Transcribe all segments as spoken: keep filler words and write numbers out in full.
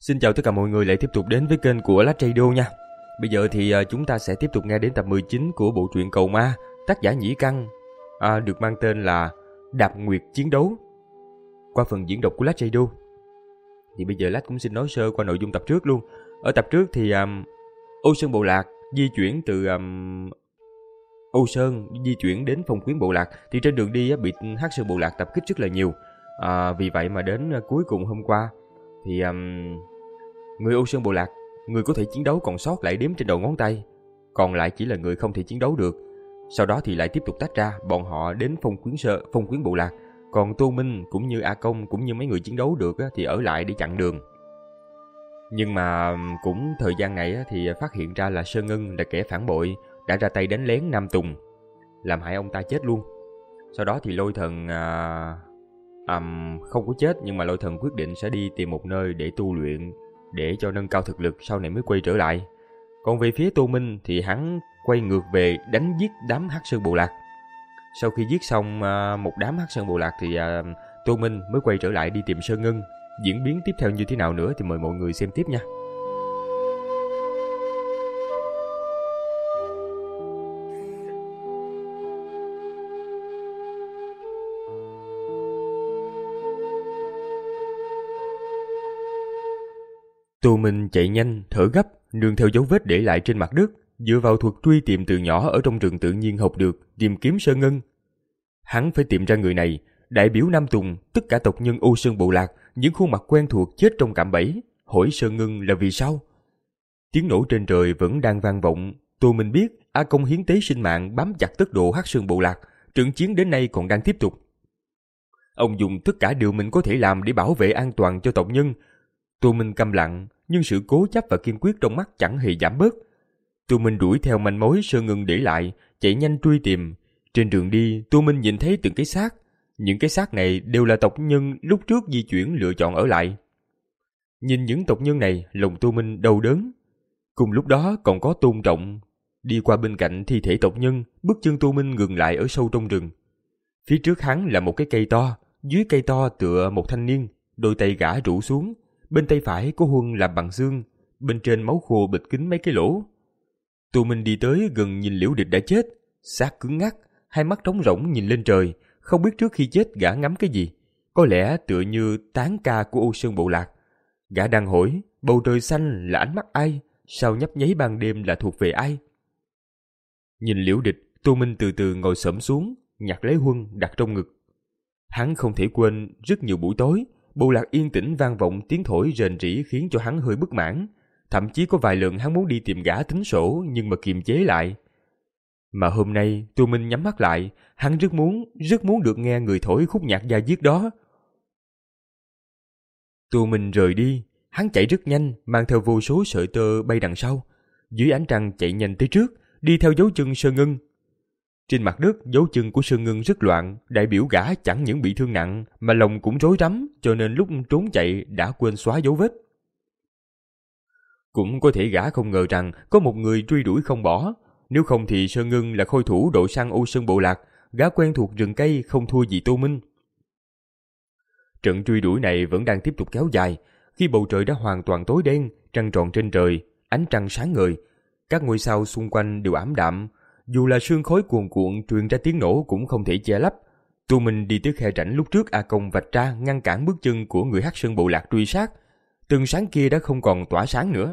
Xin chào tất cả mọi người lại tiếp tục đến với kênh của Lách Radio nha. Bây giờ thì chúng ta sẽ tiếp tục nghe đến tập mười chín của bộ truyện Cầu Ma, tác giả Nhĩ Căn, à, được mang tên là Đạp Nguyệt Chiến Đấu, qua phần diễn đọc của Lách Radio. Thì bây giờ Lách cũng xin nói sơ qua nội dung tập trước luôn. Ở tập trước thì um, Ô Sơn Bộ Lạc di chuyển từ um, Ô Sơn di chuyển đến Phong Quyến Bộ Lạc, thì trên đường đi bị Hắc Sơn Bộ Lạc tập kích rất là nhiều. À, vì vậy mà đến cuối cùng hôm qua thì um, người Ô Sơn Bộ Lạc, người có thể chiến đấu còn sót lại đếm trên đầu ngón tay, còn lại chỉ là người không thể chiến đấu được. Sau đó thì lại tiếp tục tách ra, bọn họ đến Phong Quyến Sơ, Phong Quyến Bộ Lạc, còn Tô Minh cũng như A Công cũng như mấy người chiến đấu được thì ở lại để chặn đường. Nhưng mà cũng thời gian này thì phát hiện ra là Sơn Ngân là kẻ phản bội, đã ra tay đánh lén Nam Tùng, làm hại ông ta chết luôn. Sau đó thì Lôi Thần à, à, không có chết, nhưng mà Lôi Thần quyết định sẽ đi tìm một nơi để tu luyện, để cho nâng cao thực lực, sau này mới quay trở lại. Còn về phía Tô Minh thì hắn quay ngược về đánh giết đám Hắc Sơn Bộ Lạc. Sau khi giết xong à, một đám Hắc Sơn Bộ Lạc thì à, Tô Minh mới quay trở lại đi tìm Sơn Ngân. Diễn biến tiếp theo như thế nào nữa thì mời mọi người xem tiếp nha. Tô Minh chạy nhanh, thở gấp, nương theo dấu vết để lại trên mặt đất, dựa vào thuật truy tìm từ nhỏ ở trong rừng tự nhiên học được, tìm kiếm Sơn Ngân. Hắn phải tìm ra người này, đại biểu Nam Tùng, tất cả tộc nhân Ô Sơn Bộ Lạc, những khuôn mặt quen thuộc chết trong cạm bẫy, hỏi Sơn Ngân là vì sao. Tiếng nổ trên trời vẫn đang vang vọng. Tô Minh biết A Công hiến tế sinh mạng bám chặt tốc độ Hắc Sơn Bộ Lạc, trận chiến đến nay còn đang tiếp tục. Ông dùng tất cả điều mình có thể làm để bảo vệ an toàn cho tộc nhân. Tô Minh câm lặng, nhưng sự cố chấp và kiên quyết trong mắt chẳng hề giảm bớt. Tô Minh đuổi theo manh mối Sơn Ngân để lại, chạy nhanh truy tìm. Trên đường đi, Tô Minh nhìn thấy từng cái xác. Những cái xác này đều là tộc nhân lúc trước di chuyển lựa chọn ở lại. Nhìn những tộc nhân này, lòng Tô Minh đau đớn. Cùng lúc đó còn có Tôn Trọng. Đi qua bên cạnh thi thể tộc nhân, bước chân Tô Minh ngừng lại ở sâu trong rừng. Phía trước hắn là một cái cây to, dưới cây to tựa một thanh niên, đôi tay gã rũ xuống. Bên tay phải có huân làm bằng xương, bên trên máu khô bịt kín mấy cái lỗ. Tô Minh đi tới gần nhìn Liễu Địch đã chết, xác cứng ngắc, hai mắt trống rỗng nhìn lên trời, không biết trước khi chết gã ngắm cái gì, có lẽ tựa như tán ca của Ô Sơn Bộ Lạc. Gã đang hỏi, bầu trời xanh là ánh mắt ai, sao nhấp nháy ban đêm là thuộc về ai. Nhìn Liễu Địch, Tô Minh từ từ ngồi xổm xuống, nhặt lấy huân đặt trong ngực. Hắn không thể quên rất nhiều buổi tối, Bộ Lạc yên tĩnh vang vọng tiếng thổi rền rĩ khiến cho hắn hơi bất mãn. Thậm chí có vài lần hắn muốn đi tìm gã tính sổ nhưng mà kiềm chế lại. Mà hôm nay Tô Minh nhắm mắt lại, hắn rất muốn, rất muốn được nghe người thổi khúc nhạc da diết đó. Tô Minh rời đi, hắn chạy rất nhanh, mang theo vô số sợi tơ bay đằng sau. Dưới ánh trăng chạy nhanh tới trước, đi theo dấu chân Sơn Ngân. Trên mặt đất, dấu chân của Sơn Ngân rất loạn, đại biểu gã chẳng những bị thương nặng, mà lòng cũng rối rắm, cho nên lúc trốn chạy đã quên xóa dấu vết. Cũng có thể gã không ngờ rằng có một người truy đuổi không bỏ, nếu không thì Sơn Ngân là khôi thủ đội săn Ô Sơn Bộ Lạc, gã quen thuộc rừng cây không thua gì Tô Minh. Trận truy đuổi này vẫn đang tiếp tục kéo dài, khi bầu trời đã hoàn toàn tối đen, trăng tròn trên trời, ánh trăng sáng ngời, các ngôi sao xung quanh đều ảm đạm. Dù là sương khói cuồn cuộn truyền ra tiếng nổ cũng không thể che lấp. Tô Minh đi tới khe rãnh lúc trước A Công vạch ra ngăn cản bước chân của người Hắc Sơn Bộ Lạc truy sát. Từng sáng kia đã không còn tỏa sáng nữa.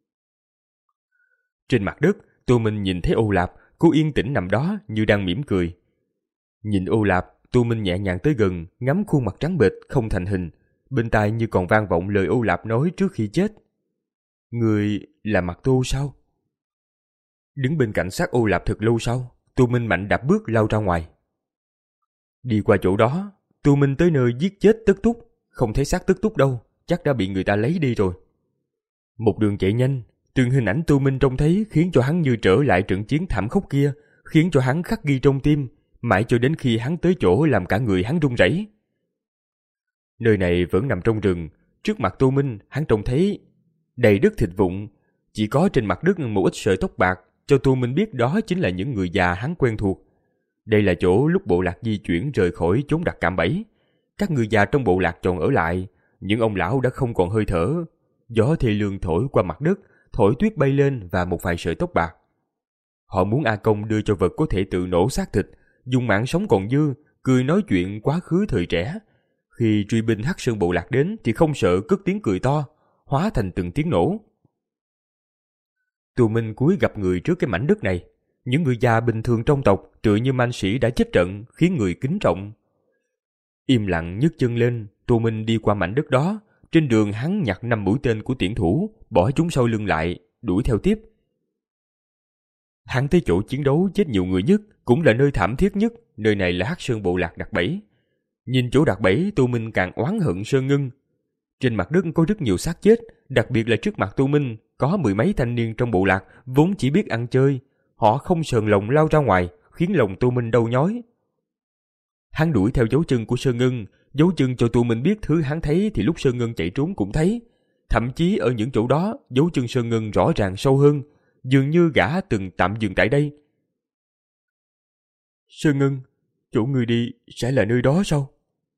Trên mặt đất, Tô Minh nhìn thấy Ô Lạp, cô yên tĩnh nằm đó như đang mỉm cười. Nhìn Ô Lạp, Tô Minh nhẹ nhàng tới gần, ngắm khuôn mặt trắng bệch không thành hình, bên tai như còn vang vọng lời Ô Lạp nói trước khi chết. Người là Mặt Tô sao? Đứng bên cạnh xác Ô Lạp thật lâu sau, Tô Minh mạnh đạp bước lao ra ngoài. Đi qua chỗ đó, Tô Minh tới nơi giết chết Tất Túc, không thấy xác Tất Túc đâu, chắc đã bị người ta lấy đi rồi. Một đường chạy nhanh, từng hình ảnh Tô Minh trông thấy khiến cho hắn như trở lại trận chiến thảm khốc kia, khiến cho hắn khắc ghi trong tim, mãi cho đến khi hắn tới chỗ làm cả người hắn run rẩy. Nơi này vẫn nằm trong rừng, trước mặt Tô Minh hắn trông thấy đầy đất thịt vụn, chỉ có trên mặt đất một ít sợi tóc bạc, cho Tô Minh biết đó chính là những người già hắn quen thuộc. Đây là chỗ lúc bộ lạc di chuyển rời khỏi chốn đặt cạm bẫy. Các người già trong bộ lạc chọn ở lại, những ông lão đã không còn hơi thở. gió thê lương thổi qua mặt đất, thổi tuyết bay lên và một vài sợi tóc bạc. Họ muốn A Công đưa cho vật có thể tự nổ xác thịt, dùng mạng sống còn dư, cười nói chuyện quá khứ thời trẻ. Khi truy binh Hắc Sơn bộ lạc đến thì không sợ cất tiếng cười to, hóa thành từng tiếng nổ. Tù Minh cúi gặp người trước cái mảnh đất này. Những người già bình thường trong tộc tựa như man sĩ đã chết trận, khiến người kính trọng. Im lặng nhấc chân lên, Tù Minh đi qua mảnh đất đó. Trên đường hắn nhặt năm mũi tên của tiễn thủ, bỏ chúng sau lưng lại, đuổi theo tiếp. Hắn tới chỗ chiến đấu chết nhiều người nhất, cũng là nơi thảm thiết nhất. Nơi này là Hắc Sơn bộ lạc đặt bẫy. Nhìn chỗ đặt bẫy, Tù Minh càng oán hận Sơn Ngân. Trên mặt đất có rất nhiều xác chết, đặc biệt là trước mặt Tù Minh có mười mấy thanh niên trong bộ lạc vốn chỉ biết ăn chơi. Họ không sờn lòng lao ra ngoài, khiến lòng Tù Minh đau nhói. Hắn đuổi theo dấu chân của Sơn Ngân, dấu chân cho Tù Minh biết thứ hắn thấy thì lúc Sơn Ngân chạy trốn cũng thấy. Thậm chí ở những chỗ đó, dấu chân Sơn Ngân rõ ràng sâu hơn, dường như gã từng tạm dừng tại đây. Sơn Ngân, chỗ người đi sẽ là nơi đó sao?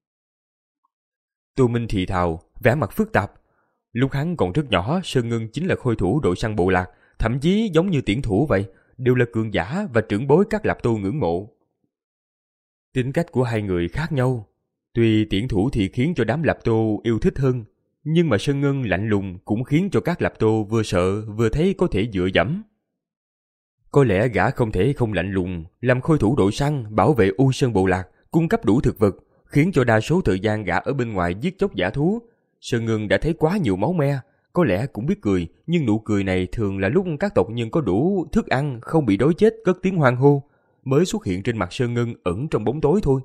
Tù Minh thì thào, vẻ mặt phức tạp. Lúc hắn còn rất nhỏ, Sơn Ngân chính là khôi thủ đội săn bộ lạc, thậm chí giống như tiễn thủ vậy, đều là cường giả và trưởng bối các Lạp Tô ngưỡng mộ. Tính cách của hai người khác nhau. Tuy tiễn thủ thì khiến cho đám Lạp Tô yêu thích hơn, nhưng mà Sơn Ngân lạnh lùng cũng khiến cho các Lạp Tô vừa sợ vừa thấy có thể dựa dẫm. Có lẽ gã không thể không lạnh lùng, làm khôi thủ đội săn, bảo vệ U Sơn bộ lạc, cung cấp đủ thực vật, khiến cho đa số thời gian gã ở bên ngoài giết chóc dã thú. Sơn Ngân đã thấy quá nhiều máu me, có lẽ cũng biết cười, nhưng nụ cười này thường là lúc các tộc nhân có đủ thức ăn, không bị đói chết cất tiếng hoan hô, mới xuất hiện trên mặt Sơn Ngân ẩn trong bóng tối thôi.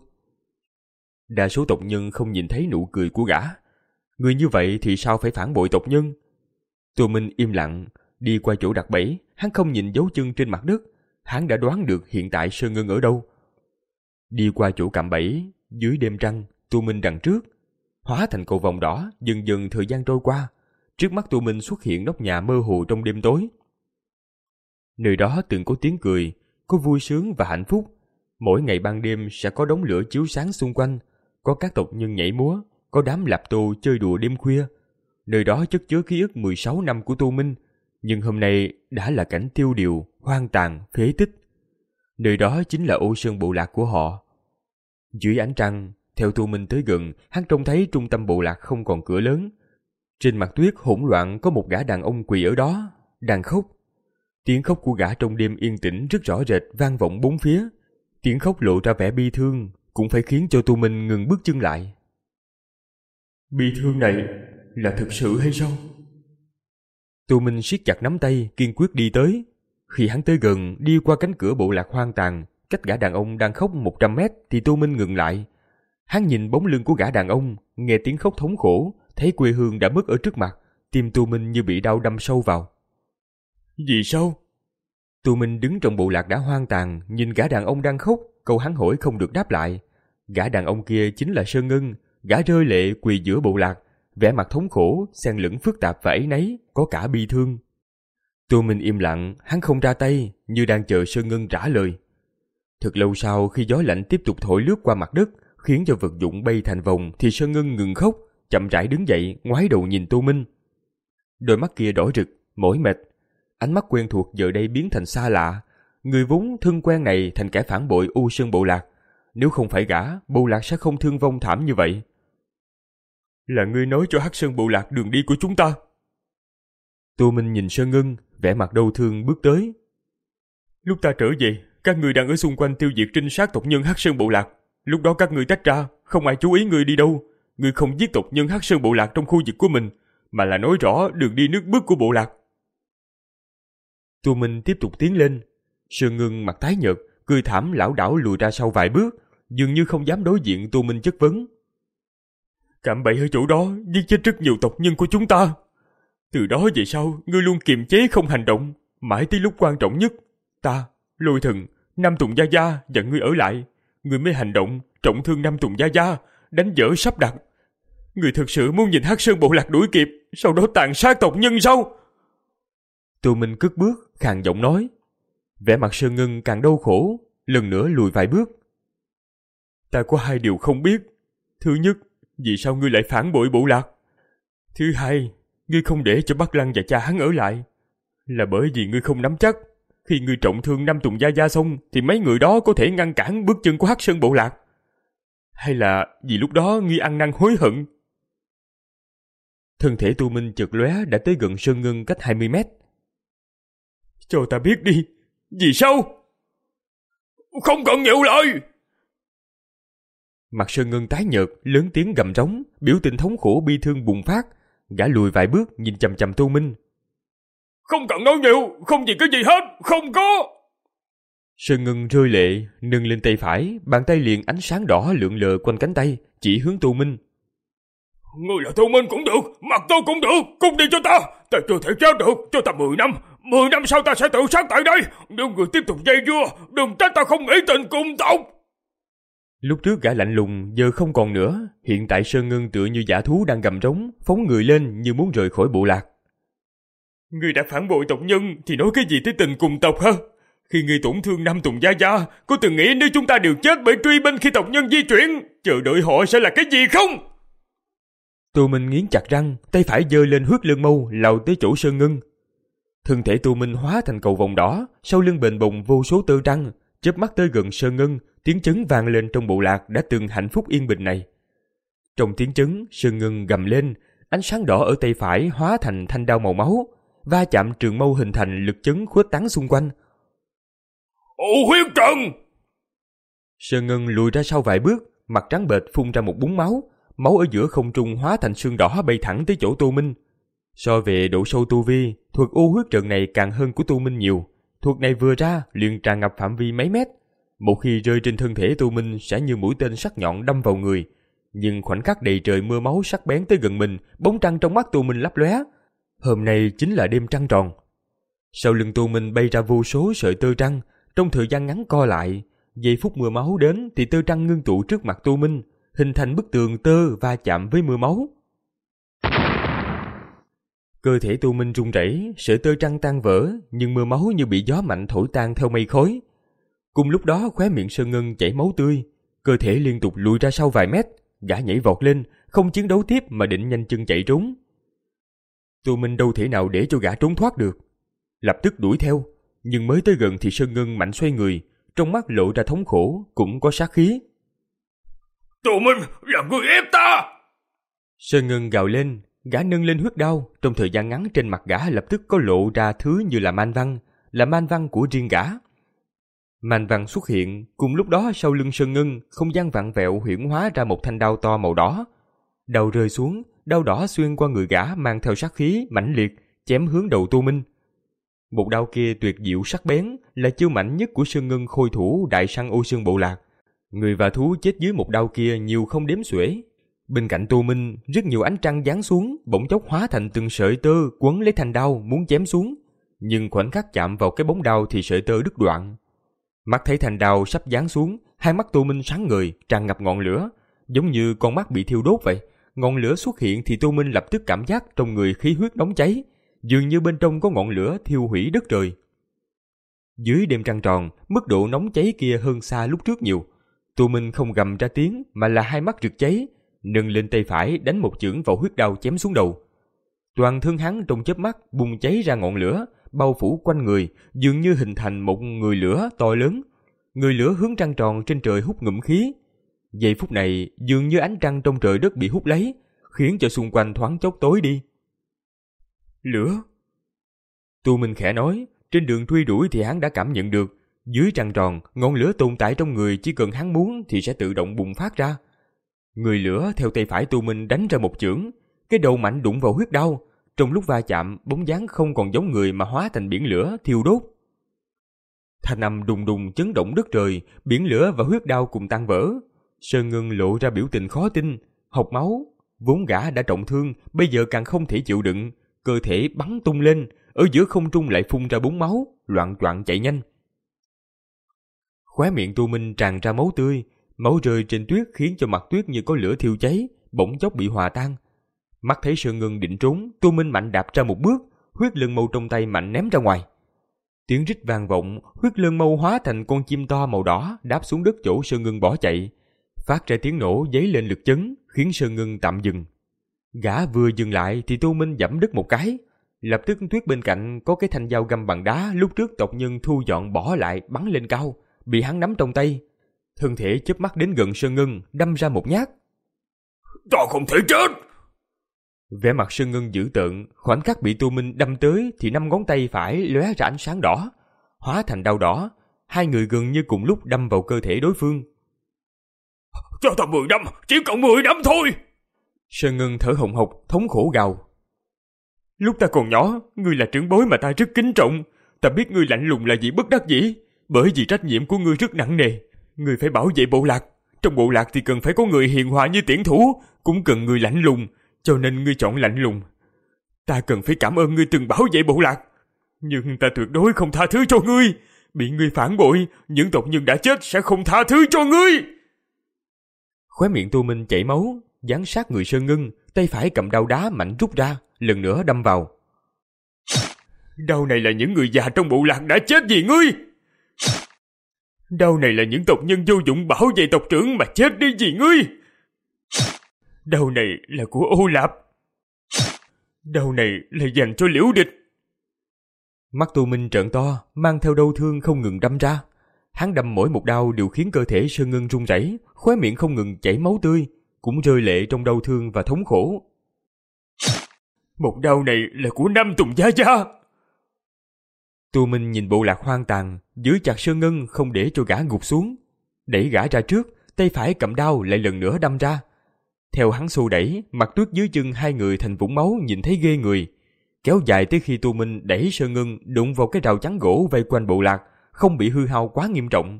Đa số tộc nhân không nhìn thấy nụ cười của gã. Người như vậy thì sao phải phản bội tộc nhân? Tô Minh im lặng, đi qua chỗ đặt bẫy, hắn không nhìn dấu chân trên mặt đất, hắn đã đoán được hiện tại Sơn Ngân ở đâu. Đi qua chỗ cạm bẫy, dưới đêm trăng, Tô Minh đằng trước, hóa thành cầu vồng đỏ, dần dần thời gian trôi qua, trước mắt Tô Minh xuất hiện nóc nhà mơ hồ trong đêm tối. Nơi đó từng có tiếng cười, có vui sướng và hạnh phúc. Mỗi ngày ban đêm sẽ có đống lửa chiếu sáng xung quanh, có các tộc nhân nhảy múa, có đám Lạp Tô chơi đùa đêm khuya. Nơi đó chất chứa ký ức mười sáu năm của Tô Minh, nhưng hôm nay đã là cảnh tiêu điều, hoang tàn, phế tích. Nơi đó chính là Ô Sơn bộ lạc của họ. Dưới ánh trăng, theo Tô Minh tới gần, hắn trông thấy trung tâm bộ lạc không còn cửa lớn. Trên mặt tuyết hỗn loạn có một gã đàn ông quỳ ở đó, đang khóc. Tiếng khóc của gã trong đêm yên tĩnh rất rõ rệt vang vọng bốn phía. Tiếng khóc lộ ra vẻ bi thương, cũng phải khiến cho Tô Minh ngừng bước chân lại. Bi thương này là thực sự hay sao? Tô Minh siết chặt nắm tay, kiên quyết đi tới. Khi hắn tới gần, đi qua cánh cửa bộ lạc hoang tàn, cách gã đàn ông đang khóc một trăm mét thì Tô Minh ngừng lại. Hắn nhìn bóng lưng của gã đàn ông, nghe tiếng khóc thống khổ, thấy quê hương đã mất ở trước mặt, tim Tô Minh như bị đau đâm sâu vào. Vì sao? Tô Minh đứng trong bộ lạc đã hoang tàn, nhìn gã đàn ông đang khóc, câu hắn hỏi không được đáp lại. Gã đàn ông kia chính là Sơn Ngân, gã rơi lệ quỳ giữa bộ lạc, vẻ mặt thống khổ, xen lẫn phức tạp và áy náy, có cả bi thương. Tô Minh im lặng, hắn không ra tay, như đang chờ Sơn Ngân trả lời. Thật lâu sau, khi gió lạnh tiếp tục thổi lướt qua mặt đất, khiến cho vật dụng bay thành vòng, thì Sơn Ngân ngừng khóc, chậm rãi đứng dậy, ngoái đầu nhìn Tô Minh. Đôi mắt kia đỏ rực, mỏi mệt, ánh mắt quen thuộc giờ đây biến thành xa lạ. Người vốn thân quen này thành kẻ phản bội U Sơn bộ lạc. Nếu không phải gã, bộ lạc sẽ không thương vong thảm như vậy. Là ngươi nói cho Hắc Sơn bộ lạc đường đi của chúng ta. Tô Minh nhìn Sơn Ngân, vẻ mặt đau thương bước tới. Lúc ta trở về, các ngươi đang ở xung quanh tiêu diệt trinh sát tộc nhân Hắc Sơn bộ lạc. Lúc đó các ngươi tách ra, không ai chú ý ngươi đi đâu. Ngươi không giết tộc nhân Hắc Sơn bộ lạc trong khu vực của mình, mà là nói rõ đường đi nước bước của bộ lạc. Tô Minh tiếp tục tiến lên. Sơn Ngân mặt tái nhợt, cười thảm lảo đảo lùi ra sau vài bước, dường như không dám đối diện Tô Minh chất vấn. Cạm bẫy ở chỗ đó giết chết rất nhiều tộc nhân của chúng ta. Từ đó về sau, ngươi luôn kiềm chế không hành động, mãi tới lúc quan trọng nhất, ta, Lôi Thần, Nam Tùng Gia Gia và ngươi ở lại, ngươi mới hành động, trọng thương Nam Tùng Gia Gia, đánh vỡ sắp đặt. Ngươi thực sự muốn nhìn Hắc Sơn bộ lạc đuổi kịp, sau đó tàn sát tộc nhân sao? Tô Minh cất bước, khàn giọng nói. Vẻ mặt Sơn Ngân càng đau khổ, lần nữa lùi vài bước. Ta có hai điều không biết. Thứ nhất, vì sao ngươi lại phản bội bộ lạc? Thứ hai, ngươi không để cho Bắc Lăng và cha hắn ở lại, là bởi vì ngươi không nắm chắc. Khi ngươi trọng thương Nam Tùng Gia Gia xong, thì mấy người đó có thể ngăn cản bước chân của Hắc Sơn bộ lạc. Hay là vì lúc đó ngươi ăn năn hối hận? Thân thể Tu Minh chợt lóe đã tới gần Sơn Ngân cách hai mươi mét. Cho ta biết đi, vì sao? Không cần nhiều lời! Mặt Sơn Ngân tái nhợt, lớn tiếng gầm rống, biểu tình thống khổ bi thương bùng phát. Gã lùi vài bước nhìn chằm chằm Tu Minh. Không cần nói nhiều, không gì cái gì hết, không có! Sơn Ngân rơi lệ, nâng lên tay phải, bàn tay liền ánh sáng đỏ lượn lờ quanh cánh tay, chỉ hướng Tu Minh. Ngươi là Tu Minh cũng được, mặt tôi cũng được, cùng đi cho ta, ta chưa thể chết được, cho ta mười năm, mười năm sau ta sẽ tự sát tại đây, nếu người tiếp tục dây dưa, đừng trách ta không nghĩ tình cùng tộc. Lúc trước gã lạnh lùng, giờ không còn nữa, hiện tại Sơn Ngân tựa như dã thú đang gầm rống, phóng người lên như muốn rời khỏi bộ lạc. Ngươi đã phản bội tộc nhân thì nói cái gì tới tình cùng tộc hả? Khi ngươi tổn thương Nam Tùng Gia Gia, có từng nghĩ nếu chúng ta đều chết bởi truy binh khi tộc nhân di chuyển, chờ đợi họ sẽ là cái gì không? Tu Minh nghiến chặt răng, tay phải giơ lên huyết lương mâu, lao tới chỗ Sơn Ngân. Thân thể Tu Minh hóa thành cầu vòng đỏ, sau lưng bền bồng vô số tơ trăng, chớp mắt tới gần Sơn Ngân, tiếng chấn vang lên trong bộ lạc đã từng hạnh phúc yên bình này. Trong tiếng chấn, Sơn Ngân gầm lên, ánh sáng đỏ ở tay phải hóa thành thanh đao màu máu, va chạm trường mâu hình thành lực chấn khuếch tán xung quanh. Ồ huyết trận! Sơn Ngân lùi ra sau vài bước, mặt trắng bệch phun ra một búng máu, máu ở giữa không trung hóa thành sương đỏ bay thẳng tới chỗ Tu Minh. So về độ sâu tu vi, thuật u huyết trận này càng hơn của Tu Minh nhiều. Thuật này vừa ra liền tràn ngập phạm vi mấy mét. Một khi rơi trên thân thể Tu Minh sẽ như mũi tên sắc nhọn đâm vào người. Nhưng khoảnh khắc đầy trời mưa máu sắc bén tới gần mình, bóng trăng trong mắt Tu Minh lấp lóe. Hôm nay chính là đêm trăng tròn. Sau lưng Tu Minh bay ra vô số sợi tơ trăng, trong thời gian ngắn co lại. Giây phút mưa máu đến thì tơ trăng ngưng tụ trước mặt Tu Minh, hình thành bức tường tơ va chạm với mưa máu. Cơ thể Tu Minh run rẩy, sợi tơ trăng tan vỡ, nhưng mưa máu như bị gió mạnh thổi tan theo mây khói. Cùng lúc đó khóe miệng Sơn Ngân chảy máu tươi, cơ thể liên tục lùi ra sau vài mét, gã nhảy vọt lên, không chiến đấu tiếp mà định nhanh chân chạy trốn. Tu Minh đâu thể nào để cho gã trốn thoát được, lập tức đuổi theo, nhưng mới tới gần thì Sơn Ngân mạnh xoay người, trong mắt lộ ra thống khổ, cũng có sát khí. Tu Minh, là người ép ta! Sơn Ngân gào lên, gã nâng lên huyết đao, trong thời gian ngắn trên mặt gã lập tức có lộ ra thứ như là man văn, là man văn của riêng gã. Man văn xuất hiện, cùng lúc đó sau lưng Sơn Ngân, không gian vặn vẹo huyễn hóa ra một thanh đao to màu đỏ. Đao rơi xuống, đao đỏ xuyên qua người gã mang theo sát khí mãnh liệt, chém hướng đầu Tu Minh. Một đao kia tuyệt diệu sắc bén, là chiêu mạnh nhất của Sơn Ngân khôi thủ đại săn Ô Sơn bộ lạc. Người và thú chết dưới một đao kia nhiều không đếm xuể. Bên cạnh Tu Minh, rất nhiều ánh trăng giáng xuống, bỗng chốc hóa thành từng sợi tơ quấn lấy thanh đao muốn chém xuống. Nhưng khoảnh khắc chạm vào cái bóng đao thì sợi tơ đứt đoạn. Mắt thấy thanh đao sắp giáng xuống, hai mắt Tu Minh sáng ngời, tràn ngập ngọn lửa, giống như con mắt bị thiêu đốt vậy. Ngọn lửa xuất hiện thì Tu Minh lập tức cảm giác trong người khí huyết nóng cháy, dường như bên trong có ngọn lửa thiêu hủy đất trời. Dưới đêm trăng tròn, mức độ nóng cháy kia hơn xa lúc trước nhiều. Tu Minh không gầm ra tiếng mà là hai mắt rực cháy, nâng lên tay phải đánh một chưởng vào huyết đao chém xuống đầu. Toàn thân hắn trong chớp mắt bùng cháy ra ngọn lửa, bao phủ quanh người, dường như hình thành một người lửa to lớn. Người lửa hướng trăng tròn trên trời hút ngụm khí. Giây phút này, dường như ánh trăng trong trời đất bị hút lấy, khiến cho xung quanh thoáng chốc tối đi. Lửa! Tu Minh khẽ nói, trên đường truy đuổi thì hắn đã cảm nhận được, dưới trăng tròn, ngọn lửa tồn tại trong người chỉ cần hắn muốn thì sẽ tự động bùng phát ra. Người lửa theo tay phải Tu Minh đánh ra một chưởng, cái đầu mạnh đụng vào huyết đao, trong lúc va chạm, bóng dáng không còn giống người mà hóa thành biển lửa thiêu đốt. Thanh âm đùng đùng chấn động đất trời, biển lửa và huyết đao cùng tan vỡ. Sơn Ngân lộ ra biểu tình khó tin, hộc máu, vốn gã đã trọng thương, bây giờ càng không thể chịu đựng, cơ thể bắn tung lên, ở giữa không trung lại phun ra búng máu, loạng choạng chạy nhanh. Khóe miệng Tu Minh tràn ra máu tươi, máu rơi trên tuyết khiến cho mặt tuyết như có lửa thiêu cháy, bỗng chốc bị hòa tan. Mắt thấy Sơn Ngân định trốn, Tu Minh mạnh đạp ra một bước, huyết lân mâu trong tay mạnh ném ra ngoài. Tiếng rít vang vọng, huyết lân mâu hóa thành con chim to màu đỏ đáp xuống đất chỗ Sơn Ngân bỏ chạy, phát ra tiếng nổ dấy lên lực chấn, khiến Sơn Ngân tạm dừng. Gã vừa dừng lại thì Tô Minh giẫm đứt một cái. Lập tức tuyết bên cạnh có cái thanh dao găm bằng đá lúc trước tộc nhân thu dọn bỏ lại bắn lên cao, bị hắn nắm trong tay. Thân thể chớp mắt đến gần Sơn Ngân, đâm ra một nhát. Ta không thể chết! Vẻ mặt Sơn Ngân dữ tợn, khoảnh khắc bị Tô Minh đâm tới thì năm ngón tay phải lóe ra ánh sáng đỏ, hóa thành đao đỏ. Hai người gần như cùng lúc đâm vào cơ thể đối phương. Cho ta mười đâm, chỉ còn mười đâm thôi! Sơn Ngân thở hồng hộc, thống khổ gào. Lúc ta còn nhỏ, ngươi là trưởng bối mà ta rất kính trọng. Ta biết ngươi lạnh lùng là vì bất đắc dĩ, bởi vì trách nhiệm của ngươi rất nặng nề. Ngươi phải bảo vệ bộ lạc. Trong bộ lạc thì cần phải có người hiền hòa như Tiễn Thủ, cũng cần người lạnh lùng, cho nên ngươi chọn lạnh lùng. Ta cần phải cảm ơn ngươi từng bảo vệ bộ lạc, nhưng ta tuyệt đối không tha thứ cho ngươi. Bị ngươi phản bội, những tộc nhân đã chết sẽ không tha thứ cho ngươi. Khóe miệng Tô Minh chảy máu, dán sát người Sơn Ngân, tay phải cầm đao đá mạnh rút ra, lần nữa đâm vào. Đao này là những người già trong bộ lạc đã chết vì ngươi. Đao này là những tộc nhân vô dụng bảo vệ tộc trưởng mà chết đi vì ngươi. Đao này là của Ô Lạp. Đao này là dành cho Liễu Địch. Mắt Tô Minh trợn to, mang theo đau thương không ngừng đâm ra. Hắn đâm mỗi một đao đều khiến cơ thể Sơn Ngân run rẩy, khóe miệng không ngừng chảy máu tươi, cũng rơi lệ trong đau thương và thống khổ. Một đao này là của Nam Tùng Gia Gia. Tô Minh nhìn bộ lạc hoang tàn, giữ chặt Sơn Ngân không để cho gã gục xuống, đẩy gã ra trước, tay phải cầm đao lại lần nữa đâm ra. Theo hắn xô đẩy, mặt tuyết dưới chân hai người thành vũng máu nhìn thấy ghê người, kéo dài tới khi Tô Minh đẩy Sơn Ngân đụng vào cái rào chắn gỗ vây quanh bộ lạc, không bị hư hao quá nghiêm trọng.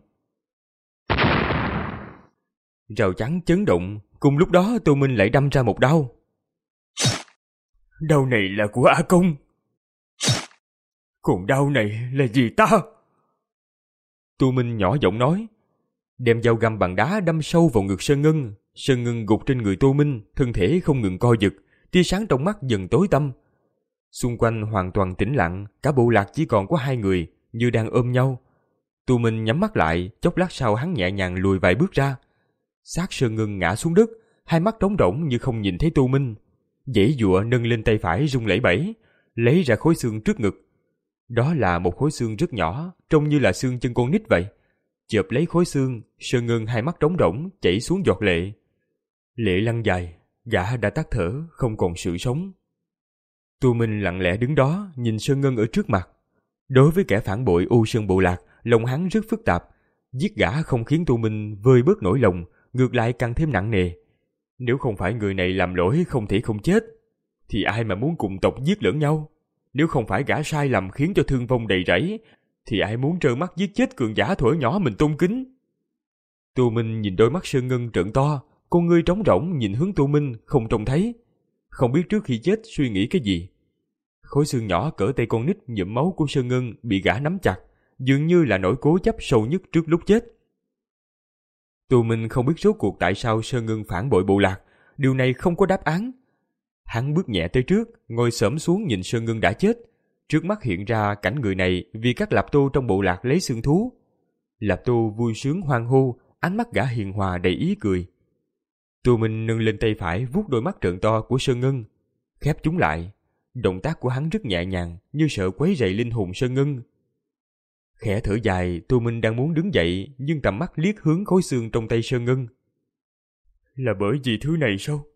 Rào chắn chấn động, cùng lúc đó Tô Minh lại đâm ra một đao. Đao này là của A Công. Còn đao này là gì ta? Tô Minh nhỏ giọng nói, đem dao găm bằng đá đâm sâu vào ngực Sơn Ngân. Sơn Ngân gục trên người Tô Minh, thân thể không ngừng co giật, tia sáng trong mắt dần tối tăm. Xung quanh hoàn toàn tĩnh lặng, cả bộ lạc chỉ còn có hai người, như đang ôm nhau. Tô Minh nhắm mắt lại, chốc lát sau hắn nhẹ nhàng lùi vài bước ra. Xác Sơn Ngân ngã xuống đất, hai mắt trống rỗng như không nhìn thấy Tô Minh. Giãy giụa nâng lên tay phải rung lẩy bẩy, lấy ra khối xương trước ngực. Đó là một khối xương rất nhỏ, trông như là xương chân con nít vậy. Chộp lấy khối xương, Sơn Ngân hai mắt trống rỗng, chảy xuống giọt lệ. Lệ lăn dài, gã đã tắt thở, không còn sự sống. Tô Minh lặng lẽ đứng đó, nhìn Sơn Ngân ở trước mặt. Đối với kẻ phản bội U Sơn bộ lạc, lòng hắn rất phức tạp. Giết gã không khiến Tô Minh vơi bớt nỗi lòng, ngược lại càng thêm nặng nề. Nếu không phải người này làm lỗi không thể không chết, thì ai mà muốn cùng tộc giết lẫn nhau? Nếu không phải gã sai lầm khiến cho thương vong đầy rẫy, thì ai muốn trơ mắt giết chết cường giả thuở nhỏ mình tôn kính? Tô Minh nhìn đôi mắt Sơn Ngân trợn to, con ngươi trống rỗng nhìn hướng Tô Minh không trông thấy. Không biết trước khi chết suy nghĩ cái gì. Khối xương nhỏ cỡ tay con nít nhuộm máu của Sơn Ngân bị gã nắm chặt, dường như là nỗi cố chấp sâu nhất trước lúc chết. Tô Minh không biết rốt cuộc tại sao Sơn Ngân phản bội bộ lạc, điều này không có đáp án. Hắn bước nhẹ tới trước, ngồi xổm xuống nhìn Sơn Ngân đã chết. Trước mắt hiện ra cảnh người này vì các Lạp Tô trong bộ lạc lấy xương thú. Lạp Tô vui sướng hoan hô, ánh mắt gã hiền hòa đầy ý cười. Tô Minh nâng lên tay phải vuốt đôi mắt trợn to của Sơn Ngân, khép chúng lại. Động tác của hắn rất nhẹ nhàng, như sợ quấy rầy linh hồn Sơn Ngân. Khẽ thở dài, Tô Minh đang muốn đứng dậy, nhưng tầm mắt liếc hướng khối xương trong tay Sơn Ngân. Là bởi vì thứ này sao?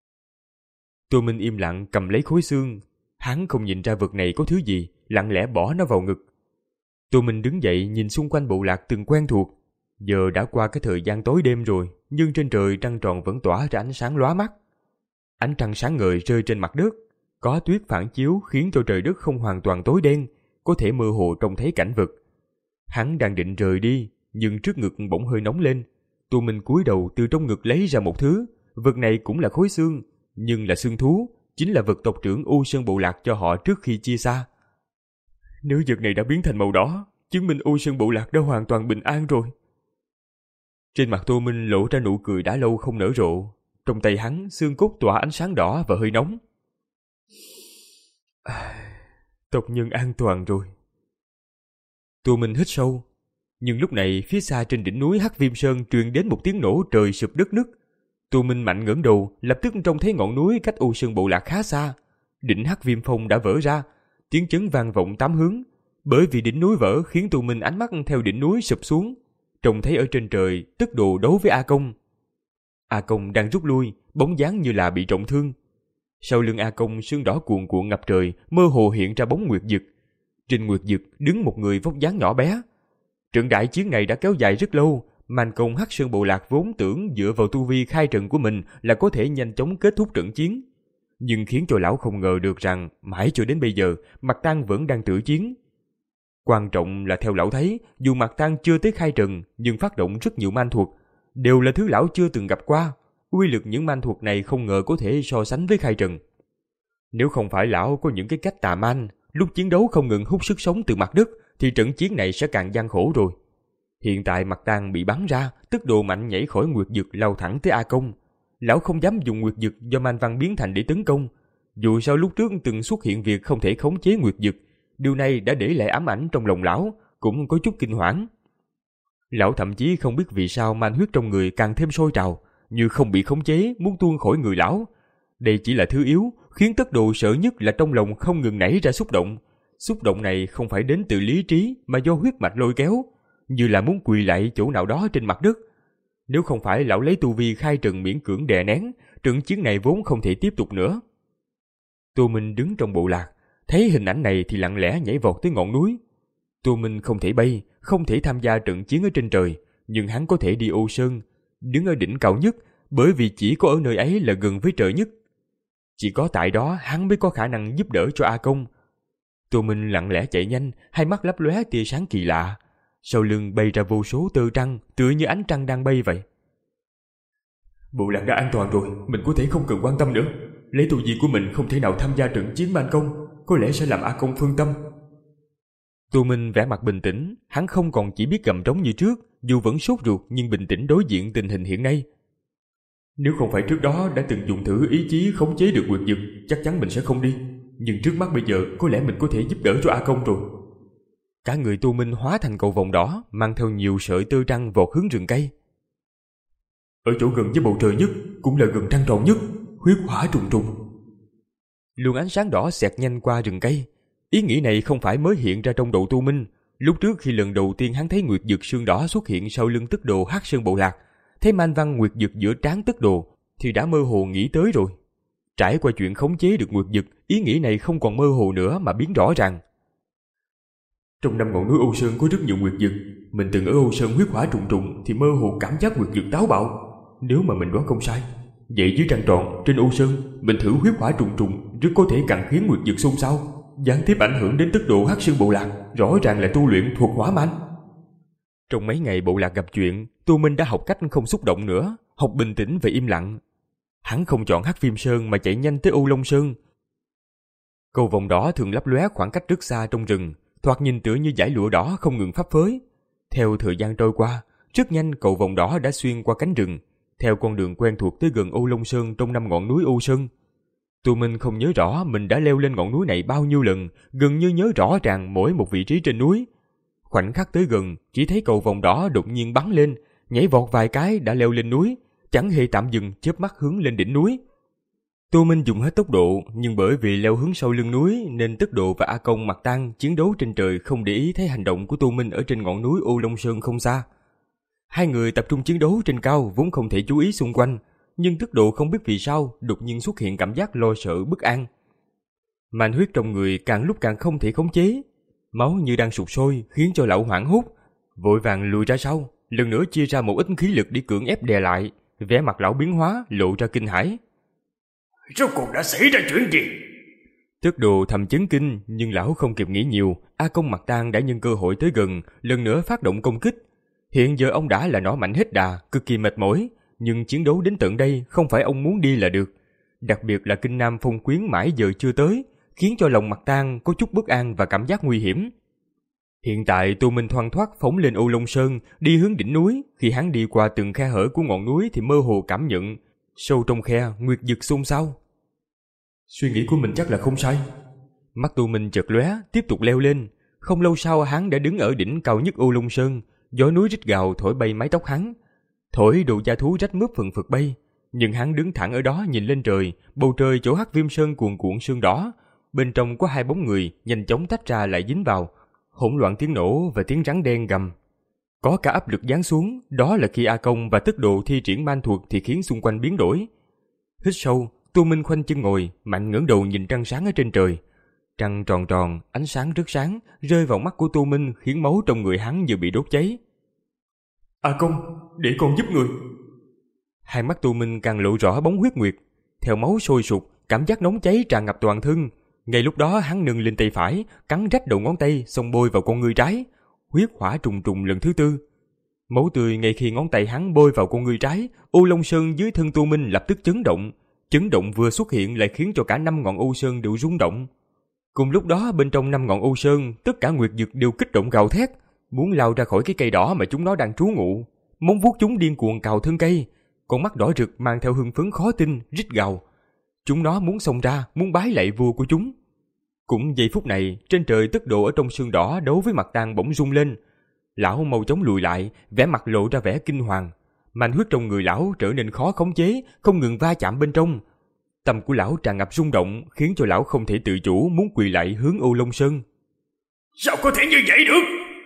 Tô Minh im lặng cầm lấy khối xương. Hắn không nhìn ra vật này có thứ gì, lặng lẽ bỏ nó vào ngực. Tô Minh đứng dậy nhìn xung quanh bộ lạc từng quen thuộc. Giờ đã qua cái thời gian tối đêm rồi, nhưng trên trời trăng tròn vẫn tỏa ra ánh sáng lóa mắt. Ánh trăng sáng ngời rơi trên mặt đất, có tuyết phản chiếu khiến cho trời đất không hoàn toàn tối đen, có thể mơ hồ trông thấy cảnh vật. Hắn đang định rời đi, nhưng trước ngực bỗng hơi nóng lên. Tô Minh cúi đầu từ trong ngực lấy ra một thứ, vật này cũng là khối xương, nhưng là xương thú, chính là vật tộc trưởng U Sơn bộ lạc cho họ trước khi chia xa. Nếu vật này đã biến thành màu đỏ, chứng minh U Sơn bộ lạc đã hoàn toàn bình an rồi. Trên mặt Tô Minh lộ ra nụ cười đã lâu không nở rộ. Trong tay hắn, xương cốt tỏa ánh sáng đỏ và hơi nóng. Tộc nhân an toàn rồi. Tô Minh hít sâu. Nhưng lúc này phía xa trên đỉnh núi Hắc Viêm Sơn truyền đến một tiếng nổ trời sụp đất nứt. Tô Minh mạnh ngẩng đầu, lập tức trông thấy ngọn núi cách U Sơn Bộ Lạc khá xa. Đỉnh Hắc Viêm Phong đã vỡ ra, tiếng chấn vang vọng tám hướng. Bởi vì đỉnh núi vỡ khiến Tô Minh ánh mắt theo đỉnh núi sụp xuống, trông thấy ở trên trời Tức Đồ đấu với A Công. A Công đang rút lui, bóng dáng như là bị trọng thương. Sau lưng A Công sương đỏ cuồn cuộn ngập trời, mơ hồ hiện ra bóng Nguyệt Dực. Trên Nguyệt Dực đứng một người vóc dáng nhỏ bé. Trận đại chiến này đã kéo dài rất lâu. Man Công Hắc Sơn Bộ Lạc vốn tưởng dựa vào tu vi khai trận của mình là có thể nhanh chóng kết thúc trận chiến, nhưng khiến cho lão không ngờ được rằng mãi cho đến bây giờ Mạc Tăng vẫn đang tử chiến. Quan trọng là theo lão thấy, dù Mạc Tăng chưa tới khai trận nhưng phát động rất nhiều man thuật, đều là thứ lão chưa từng gặp qua. Uy lực những man thuật này không ngờ có thể so sánh với khai trận. Nếu không phải lão có những cái cách tà man, lúc chiến đấu không ngừng hút sức sống từ mặt đất, thì trận chiến này sẽ càng gian khổ rồi. Hiện tại Mạc Tăng bị bắn ra, Tức Đồ mạnh nhảy khỏi Nguyệt Dực lao thẳng tới A Công. Lão không dám dùng Nguyệt Dực do man văn biến thành để tấn công. Dù sao lúc trước từng xuất hiện việc không thể khống chế Nguyệt Dực, điều này đã để lại ám ảnh trong lòng lão, cũng có chút kinh hoảng. Lão thậm chí không biết vì sao man huyết trong người càng thêm sôi trào, như không bị khống chế, muốn tuôn khỏi người lão. Đây chỉ là thứ yếu, khiến Tất Đồ sợ nhất là trong lòng không ngừng nảy ra xúc động. Xúc động này không phải đến từ lý trí mà do huyết mạch lôi kéo, như là muốn quỳ lại chỗ nào đó trên mặt đất. Nếu không phải lão lấy tu vi khai trận miễn cưỡng đè nén, trận chiến này vốn không thể tiếp tục nữa. Tô Minh đứng trong bộ lạc, thấy hình ảnh này thì lặng lẽ nhảy vọt tới ngọn núi. Tô Minh không thể bay, không thể tham gia trận chiến ở trên trời, nhưng hắn có thể đi Ô Sơn, đứng ở đỉnh cao nhất, bởi vì chỉ có ở nơi ấy là gần với trời nhất. Chỉ có tại đó hắn mới có khả năng giúp đỡ cho A Công. Tô Minh lặng lẽ chạy nhanh, hai mắt lấp lóe tia sáng kỳ lạ. Sau lưng bay ra vô số tơ trăng, tựa như ánh trăng đang bay vậy. Bộ lạc đã an toàn rồi, mình có thể không cần quan tâm nữa. Lấy tu vi của mình không thể nào tham gia trận chiến Man Công, có lẽ sẽ làm A Công phân tâm. Tô Minh vẻ mặt bình tĩnh, hắn không còn chỉ biết gầm trống như trước, dù vẫn sốt ruột nhưng bình tĩnh đối diện tình hình hiện nay. Nếu không phải trước đó đã từng dùng thử ý chí khống chế được Nguyệt Dực, chắc chắn mình sẽ không đi. Nhưng trước mắt bây giờ có lẽ mình có thể giúp đỡ cho A Công rồi. Cả người Tô Minh hóa thành cầu vồng đỏ, mang theo nhiều sợi tơ trăng vọt hướng rừng cây. Ở chỗ gần với bầu trời nhất, cũng là gần trăng tròn nhất, huyết hỏa trùng trùng. Luồng ánh sáng đỏ xẹt nhanh qua rừng cây. Ý nghĩ này không phải mới hiện ra trong đầu Tô Minh. Lúc trước khi lần đầu tiên hắn thấy Nguyệt Dực sương đỏ xuất hiện sau lưng Tức Đồ Hắc Sơn Bộ Lạc, thấy man văn Nguyệt Dực giữa trán Tức Đồ, thì đã mơ hồ nghĩ tới rồi. Trải qua chuyện khống chế được Nguyệt Dực, ý nghĩ này không còn mơ hồ nữa mà biến rõ ràng. Trong năm ngọn núi Âu Sơn có rất nhiều Nguyệt Dực, mình từng ở Âu Sơn huyết hỏa trùng trùng thì mơ hồ cảm giác Nguyệt Dực táo bạo. Nếu mà mình đoán không sai, vậy dưới trăng tròn trên Âu Sơn, mình thử huyết hỏa trùng trùng rất có thể càng khiến Nguyệt Dực xôn xao, gián tiếp ảnh hưởng đến Tức Độ Hắc Sơn Bộ Lạc, rõ ràng là tu luyện thuộc hỏa man. Trong mấy ngày bộ lạc gặp chuyện, Tô Minh đã học cách không xúc động nữa, học bình tĩnh và im lặng. Hắn không chọn Hắc Viêm Sơn mà chạy nhanh tới U Long Sơn. Cầu vồng đỏ thường lấp lóe khoảng cách rất xa trong rừng, thoạt nhìn tựa như dải lụa đỏ không ngừng phấp phới. Theo thời gian trôi qua, rất nhanh cầu vồng đỏ đã xuyên qua cánh rừng, theo con đường quen thuộc tới gần U Long Sơn trong năm ngọn núi U Sơn. Tô Minh không nhớ rõ mình đã leo lên ngọn núi này bao nhiêu lần, gần như nhớ rõ ràng mỗi một vị trí trên núi. Khoảnh khắc tới gần, chỉ thấy cầu vồng đỏ đột nhiên bắn lên, nhảy vọt vài cái đã leo lên núi, chẳng hề tạm dừng, chớp mắt hướng lên đỉnh núi. Tô Minh dùng hết tốc độ, nhưng bởi vì leo hướng sau lưng núi nên Tức Độ và A Công Mạc Tăng chiến đấu trên trời không để ý thấy hành động của Tô Minh ở trên ngọn núi U Long Sơn không xa. Hai người tập trung chiến đấu trên cao vốn không thể chú ý xung quanh, nhưng Tức Độ không biết vì sao đột nhiên xuất hiện cảm giác lo sợ bất an. Man huyết trong người càng lúc càng không thể khống chế, máu như đang sụt sôi khiến cho lão hoảng hốt, vội vàng lùi ra sau, lần nữa chia ra một ít khí lực để cưỡng ép đè lại. Vẻ mặt lão biến hóa, lộ ra kinh hãi. Rốt cuộc đã xảy ra chuyện gì? Tức Độ thầm chấn kinh, nhưng lão không kịp nghĩ nhiều. A Công Mạc Tăng đã nhân cơ hội tới gần, lần nữa phát động công kích. Hiện giờ ông đã là nỏ mạnh hết đà, cực kỳ mệt mỏi, nhưng chiến đấu đến tận đây không phải ông muốn đi là được. Đặc biệt là Kinh Nam Phong Quyến mãi giờ chưa tới, khiến cho lòng Mạc Tăng có chút bất an và cảm giác nguy hiểm. Hiện tại Tô Minh thoăn thoắt phóng lên U Long Sơn, đi hướng đỉnh núi. Khi hắn đi qua từng khe hở của ngọn núi thì mơ hồ cảm nhận sâu trong khe Nguyệt Dực xôn xao. Suy nghĩ của mình chắc là không sai. Mắt Tô Minh chợt lóe, tiếp tục leo lên. Không lâu sau hắn đã đứng ở đỉnh cao nhất U Long Sơn, gió núi rít gào thổi bay mái tóc hắn, thổi đồ da thú rách mướp phần phật bay. nhưng hắn đứng thẳng ở đó nhìn lên trời, bầu trời chỗ Hắc Viêm Sơn cuồn cuộn sương đỏ, bên trong có hai bóng người nhanh chóng tách ra lại dính vào, hỗn loạn tiếng nổ và tiếng rắn đen gầm. Có cả áp lực giáng xuống, đó là khi A Công và Tức Đồ thi triển man thuật thì khiến xung quanh biến đổi. Hít sâu, Tô Minh khoanh chân ngồi, mạnh ngẩng đầu nhìn trăng sáng ở trên trời. Trăng tròn tròn, ánh sáng rất sáng, rơi vào mắt của Tô Minh khiến máu trong người hắn như bị đốt cháy. A Công, để con giúp người. Hai mắt Tô Minh càng lộ rõ bóng huyết nguyệt, theo máu sôi sục, cảm giác nóng cháy tràn ngập toàn thân. Ngay lúc đó hắn nâng lên tay phải, cắn rách đầu ngón tay, xông bôi vào con ngươi trái. Huyết hỏa trùng trùng lần thứ tư. Máu tươi ngay khi ngón tay hắn bôi vào con ngươi trái, U Long Sơn dưới thân Tô Minh lập tức chấn động. Chấn động vừa xuất hiện lại khiến cho cả năm ngọn U Sơn đều rung động. Cùng lúc đó bên trong năm ngọn U Sơn, tất cả nguyệt dực đều kích động gào thét, muốn lao ra khỏi cái cây đỏ mà chúng nó đang trú ngụ. Móng vuốt chúng điên cuồng cào thân cây, con mắt đỏ rực mang theo hưng phấn khó tin, rít gào. Chúng nó muốn xông ra, muốn bái lạy vua của chúng. Cũng giây phút này, trên trời Tức Độ ở trong sương đỏ đấu với Mặt Tang bỗng rung lên. Lão mau chóng lùi lại, vẻ mặt lộ ra vẻ kinh hoàng. Manh huyết trong người lão trở nên khó khống chế, không ngừng va chạm bên trong. Tâm của lão tràn ngập rung động, khiến cho lão không thể tự chủ muốn quỳ lại hướng U Long Sơn. Sao có thể như vậy được?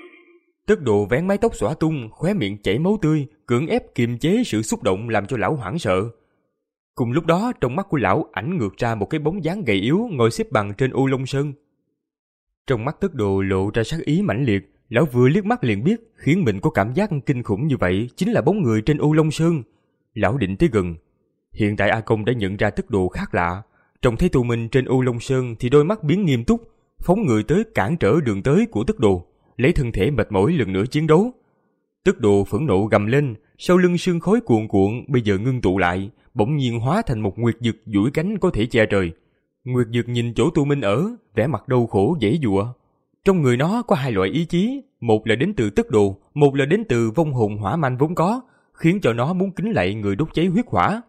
Tức Độ vén mái tóc xõa tung, khóe miệng chảy máu tươi, cưỡng ép kiềm chế sự xúc động làm cho lão hoảng sợ. Cùng lúc đó, trong mắt của lão ảnh ngược ra một cái bóng dáng gầy yếu ngồi xếp bằng trên U Long Sơn. Trong mắt Tức Độ lộ ra sát ý mãnh liệt, lão vừa liếc mắt liền biết khiến mình có cảm giác kinh khủng như vậy chính là bóng người trên U Long Sơn. Lão định tới gần. Hiện tại A Công đã nhận ra Tức Độ khác lạ. Trông thấy Tô Minh trên U Long Sơn thì đôi mắt biến nghiêm túc, phóng người tới cản trở đường tới của Tức Độ, lấy thân thể mệt mỏi lần nữa chiến đấu. Tức Độ phẫn nộ gầm lên, sau lưng sương khói cuồn cuộn bây giờ ngưng tụ lại, bỗng nhiên hóa thành một nguyệt dực duỗi cánh có thể che trời. Nguyệt dực nhìn chỗ Tô Minh ở, vẻ mặt đau khổ giãy giụa. Trong người nó có hai loại ý chí, một là đến từ Tức Độ, một là đến từ vong hồn hỏa manh vốn có, khiến cho nó muốn kính lạy người đốt cháy huyết hỏa.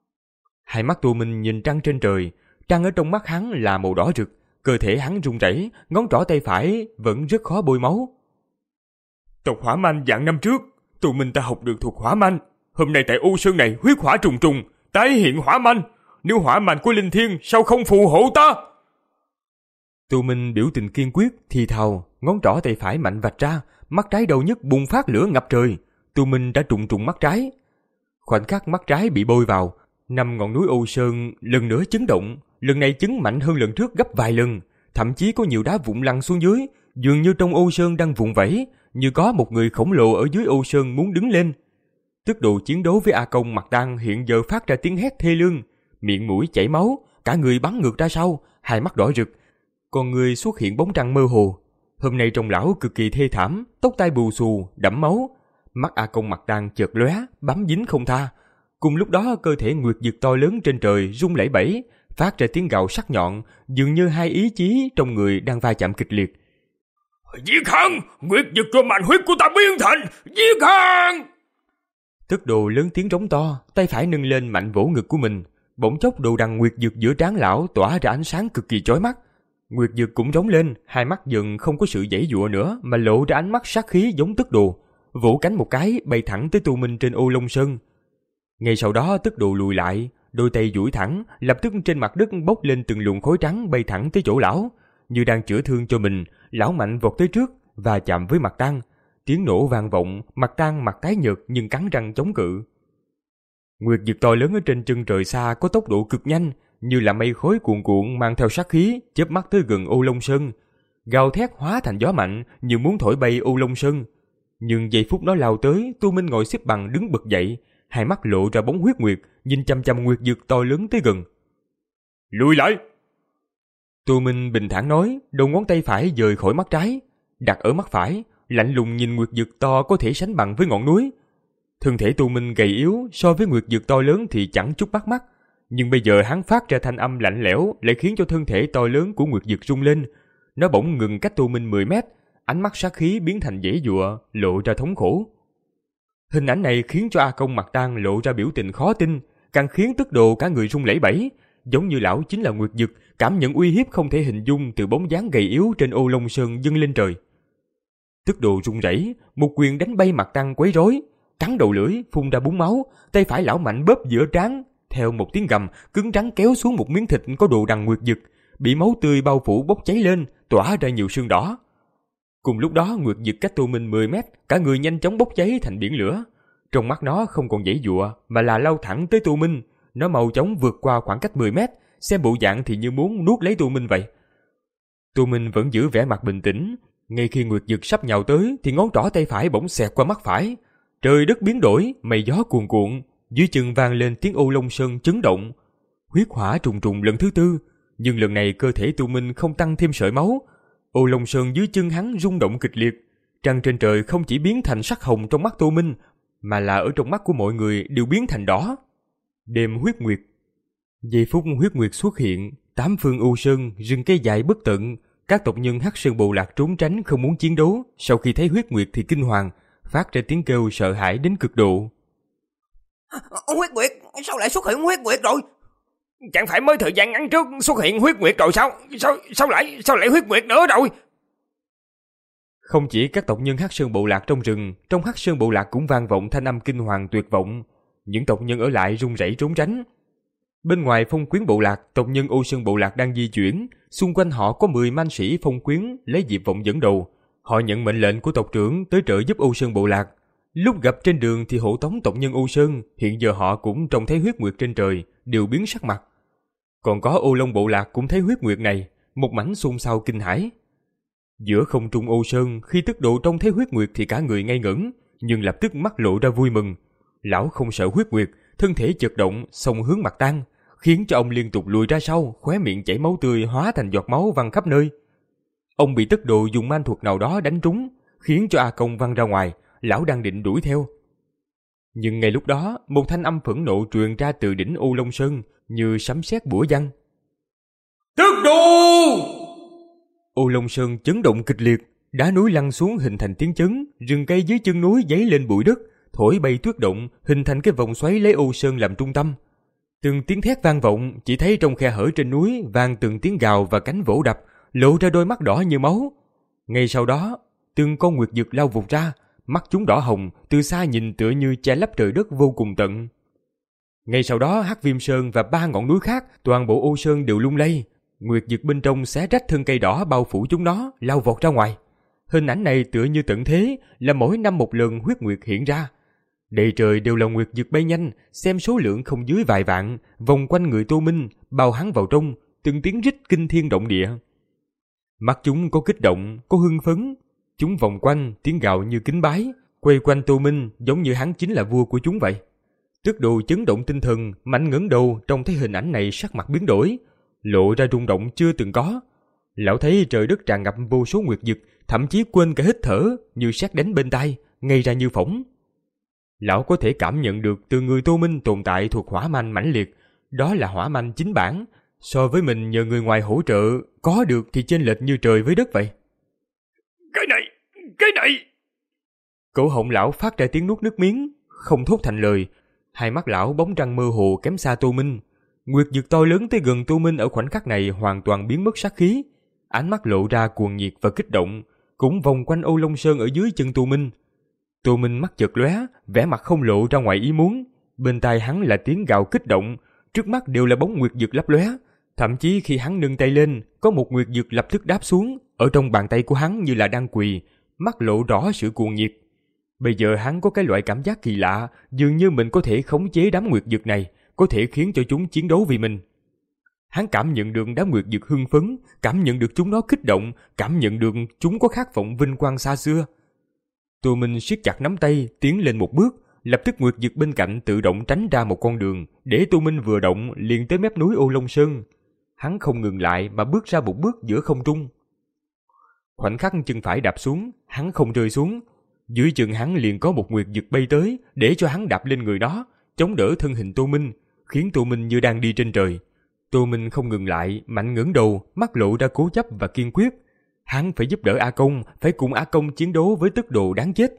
Hai mắt Tô Minh nhìn trăng trên trời, trăng ở trong mắt hắn là màu đỏ rực, cơ thể hắn run rẩy, ngón trỏ tay phải vẫn rất khó bôi máu. Tộc hỏa manh vạn năm trước, tụi mình ta học được thuật hỏa manh. Hôm nay tại U Sơn này huyết hỏa trùng trùng, tái hiện hỏa manh. Nếu hỏa manh của linh thiên sao không phù hộ ta? Tô Minh biểu tình kiên quyết, thì thào, ngón trỏ tay phải mạnh vạch ra, mắt trái đầu nhất bùng phát lửa ngập trời. Tô Minh đã trùng trùng mắt trái. Khoảnh khắc mắt trái bị bôi vào, năm ngọn núi U Sơn lần nữa chấn động, lần này chấn mạnh hơn lần trước gấp vài lần, thậm chí có nhiều đá vụn lăn xuống dưới, dường như trong U Sơn đang vùng vẫy, như có một người khổng lồ ở dưới U Sơn muốn đứng lên. Tức Độ chiến đấu với A Công Mặt Tang hiện giờ phát ra tiếng hét thê lương, miệng mũi chảy máu, cả người bắn ngược ra sau, hai mắt đỏ rực, con người xuất hiện bóng trăng mơ hồ. Hôm nay trông lão cực kỳ thê thảm, tóc tai bù xù, đẫm máu, mắt A Công Mặt Tang chợt lóe, bám dính không tha. Cùng lúc đó cơ thể nguyệt dực to lớn trên trời rung lẩy bẩy, phát ra tiếng gào sắc nhọn, dường như hai ý chí trong người đang va chạm kịch liệt. Giết hắn! Nguyệt dực cho mạnh huyết của ta biến thành! Giết hắn! Tức Độ lớn tiếng rống to, tay phải nâng lên mạnh vỗ ngực của mình, bỗng chốc đồ đằng nguyệt dực giữa trán lão tỏa ra ánh sáng cực kỳ chói mắt. Nguyệt dực cũng rống lên, hai mắt dần không có sự giãy giụa nữa mà lộ ra ánh mắt sát khí giống Tức Độ, vỗ cánh một cái bay thẳng tới Tô Minh trên U Long Sơn. Ngay sau đó Tức Độ lùi lại, đôi tay duỗi thẳng, lập tức trên mặt đất bốc lên từng luồng khói trắng bay thẳng tới chỗ lão, như đang chữa thương cho mình. Lão mạnh vọt tới trước và chạm với Mặt Tang, tiếng nổ vang vọng, Mặt Tang mặt tái nhợt nhưng cắn răng chống cự. Nguyệt dực to lớn ở trên chân trời xa có tốc độ cực nhanh, như là mây khói cuồn cuộn mang theo sát khí, chớp mắt tới gần U Long Sơn, gào thét hóa thành gió mạnh như muốn thổi bay U Long Sơn. Nhưng giây phút nó lao tới, Tô Minh ngồi xếp bằng đứng bật dậy, hai mắt lộ ra bóng huyết nguyệt, nhìn chăm chăm nguyệt dực to lớn tới gần. Lùi lại! Tô Minh bình thản nói, đầu ngón tay phải dời khỏi mắt trái, đặt ở mắt phải, lạnh lùng nhìn nguyệt dực to có thể sánh bằng với ngọn núi. Thân thể Tô Minh gầy yếu, so với nguyệt dực to lớn thì chẳng chút bắt mắt, nhưng bây giờ hắn phát ra thanh âm lạnh lẽo lại khiến cho thân thể to lớn của nguyệt dực rung lên. Nó bỗng ngừng cách Tô Minh mười mét, ánh mắt sát khí biến thành giãy giụa, lộ ra thống khổ. Hình ảnh này khiến cho A Công Mặt Tang lộ ra biểu tình khó tin, càng khiến Tức Độ cả người rung lẩy bẩy, giống như lão chính là nguyệt dực, cảm nhận uy hiếp không thể hình dung từ bóng dáng gầy yếu trên U Long Sơn dâng lên trời. Tức Độ run rẩy, một quyền đánh bay Mặt Tang quấy rối, cắn đầu lưỡi phun ra búng máu, tay phải lão mạnh bóp giữa trán, theo một tiếng gầm, cứng rắn kéo xuống một miếng thịt có đồ đằng nguyệt dực, bị máu tươi bao phủ bốc cháy lên, tỏa ra nhiều sương đỏ. Cùng lúc đó, nguyệt dực cách Tô Minh mười mét, cả người nhanh chóng bốc cháy thành biển lửa. Trong mắt nó không còn giãy giụa mà là lao thẳng tới Tô Minh, nó mau chóng vượt qua khoảng cách mười mét, xem bộ dạng thì như muốn nuốt lấy Tô Minh vậy. Tô Minh vẫn giữ vẻ mặt bình tĩnh, ngay khi nguyệt dực sắp nhào tới thì ngón trỏ tay phải bỗng xẹt qua mắt phải. Trời đất biến đổi, mây gió cuồn cuộn, dưới chân vang lên tiếng Ô Long Sơn chấn động. Huyết hỏa trùng trùng lần thứ tư, nhưng lần này cơ thể Tô Minh không tăng thêm sợi máu. Ô Long Sơn dưới chân hắn rung động kịch liệt, trăng trên trời không chỉ biến thành sắc hồng trong mắt Tô Minh, mà là ở trong mắt của mọi người đều biến thành đỏ. Đêm huyết nguyệt. Giây phút huyết nguyệt xuất hiện, tám phương U Sơn, rừng cây dài bất tận, các tộc nhân Hắc Sơn Bộ Lạc trốn tránh không muốn chiến đấu, sau khi thấy huyết nguyệt thì kinh hoàng, phát ra tiếng kêu sợ hãi đến cực độ. Huyết nguyệt, sao lại xuất hiện huyết nguyệt rồi? Chẳng phải mới thời gian ngắn trước xuất hiện huyết nguyệt rồi sao? Sao sao lại sao lại huyết nguyệt nữa rồi? Không chỉ các tộc nhân Hắc Sơn Bộ Lạc trong rừng, trong Hắc Sơn Bộ Lạc cũng vang vọng thanh âm kinh hoàng tuyệt vọng. Những tộc nhân ở lại run rẩy trốn tránh. Bên ngoài Phong Quyến Bộ Lạc, tộc nhân Ô Sơn Bộ Lạc đang di chuyển, xung quanh họ có mười man sĩ Phong Quyến lấy Diệp Vọng dẫn đầu. Họ nhận mệnh lệnh của tộc trưởng tới trợ giúp Ô Sơn Bộ Lạc. Lúc gặp trên đường thì hộ tống tộc nhân Ô Sơn, hiện giờ họ cũng trông thấy huyết nguyệt trên trời, đều biến sắc mặt. Còn có Ô Long Bộ Lạc cũng thấy huyết nguyệt này, một mảnh xôn xao kinh hãi. Giữa không trung Ô Sơn, khi tức độ trông thấy huyết nguyệt thì cả người ngây ngẩn, nhưng lập tức mắt lộ ra vui mừng. Lão không sợ huyết nguyệt, thân thể chật động, xông hướng mặt Tăng, khiến cho ông liên tục lùi ra sau, khóe miệng chảy máu tươi hóa thành giọt máu văng khắp nơi. Ông bị tức độ dùng man thuật nào đó đánh trúng, khiến cho A Công văng ra ngoài. Lão đang định đuổi theo, nhưng ngay lúc đó một thanh âm phẫn nộ truyền ra từ đỉnh Ô Long Sơn như sấm sét bủa văng. Tức đồ! Ô Long Sơn chấn động kịch liệt, đá núi lăn xuống hình thành tiếng chấn, rừng cây dưới chân núi dấy lên bụi đất, thổi bay tuyết động, hình thành cái vòng xoáy lấy Ô Sơn làm trung tâm. Từng tiếng thét vang vọng, chỉ thấy trong khe hở trên núi vang từng tiếng gào và cánh vỗ đập, lộ ra đôi mắt đỏ như máu. Ngay sau đó, từng con nguyệt dực lao vụt ra, mắt chúng đỏ hồng, từ xa nhìn tựa như che lấp trời đất vô cùng tận. Ngay sau đó, Hắc Viêm Sơn và ba ngọn núi khác, toàn bộ Ô Sơn đều lung lay. Nguyệt dực bên trong xé rách thân cây đỏ bao phủ chúng nó, lao vọt ra ngoài. Hình ảnh này tựa như tận thế, là mỗi năm một lần huyết nguyệt hiện ra. Đầy trời đều là nguyệt dực bay nhanh, xem số lượng không dưới vài vạn, vòng quanh người Tô Minh, bao hắn vào trong, từng tiếng rít kinh thiên động địa. Mắt chúng có kích động, có hưng phấn. Chúng vòng quanh, tiếng gào như kính bái, quay quanh Tô Minh giống như hắn chính là vua của chúng vậy. Tước Đồ chấn động tinh thần, mạnh ngẩng đầu trông thấy hình ảnh này, sắc mặt biến đổi, lộ ra rung động chưa từng có. Lão thấy trời đất tràn ngập vô số nguyệt dực, thậm chí quên cả hít thở, như sét đánh bên tai, ngay ra như phỏng. Lão có thể cảm nhận được từ người Tô Minh tồn tại thuộc hỏa manh mãnh liệt, đó là hỏa manh chính bản, so với mình nhờ người ngoài hỗ trợ có được thì chênh lệch như trời với đất vậy. Cái này, cái này. Cổ họng lão phát ra tiếng nuốt nước miếng, không thốt thành lời. Hai mắt lão bóng răng mơ hồ kém xa Tô Minh. Nguyệt dực to lớn tới gần Tô Minh ở khoảnh khắc này hoàn toàn biến mất sát khí, ánh mắt lộ ra cuồng nhiệt và kích động, cũng vòng quanh Ô Long Sơn ở dưới chân Tô Minh. Tô Minh mắt chợt lóe, vẻ mặt không lộ ra ngoài ý muốn. Bên tai hắn là tiếng gào kích động, trước mắt đều là bóng nguyệt dực lấp lóe. Thậm chí khi hắn nâng tay lên, có một nguyệt dực lập tức đáp xuống, ở trong bàn tay của hắn như là đang quỳ, mắt lộ rõ sự cuồng nhiệt. Bây giờ hắn có cái loại cảm giác kỳ lạ, dường như mình có thể khống chế đám nguyệt dực này, có thể khiến cho chúng chiến đấu vì mình. Hắn cảm nhận được đám nguyệt dực hưng phấn, cảm nhận được chúng nó kích động, cảm nhận được chúng có khát vọng vinh quang xa xưa. Tô Minh siết chặt nắm tay, tiến lên một bước, lập tức nguyệt dực bên cạnh tự động tránh ra một con đường, để Tô Minh vừa động liền tới mép núi Ô Long Sơn. Hắn không ngừng lại mà bước ra một bước giữa không trung. Khoảnh khắc chân phải đạp xuống, hắn không rơi xuống. Dưới chân hắn liền có một nguyệt dực bay tới, để cho hắn đạp lên người đó, chống đỡ thân hình Tô Minh, khiến Tô Minh như đang đi trên trời. Tô Minh không ngừng lại, mạnh ngẩng đầu, mắt lộ ra cố chấp và kiên quyết. Hắn phải giúp đỡ A Công, phải cùng A Công chiến đấu với Tức Đồ đáng chết.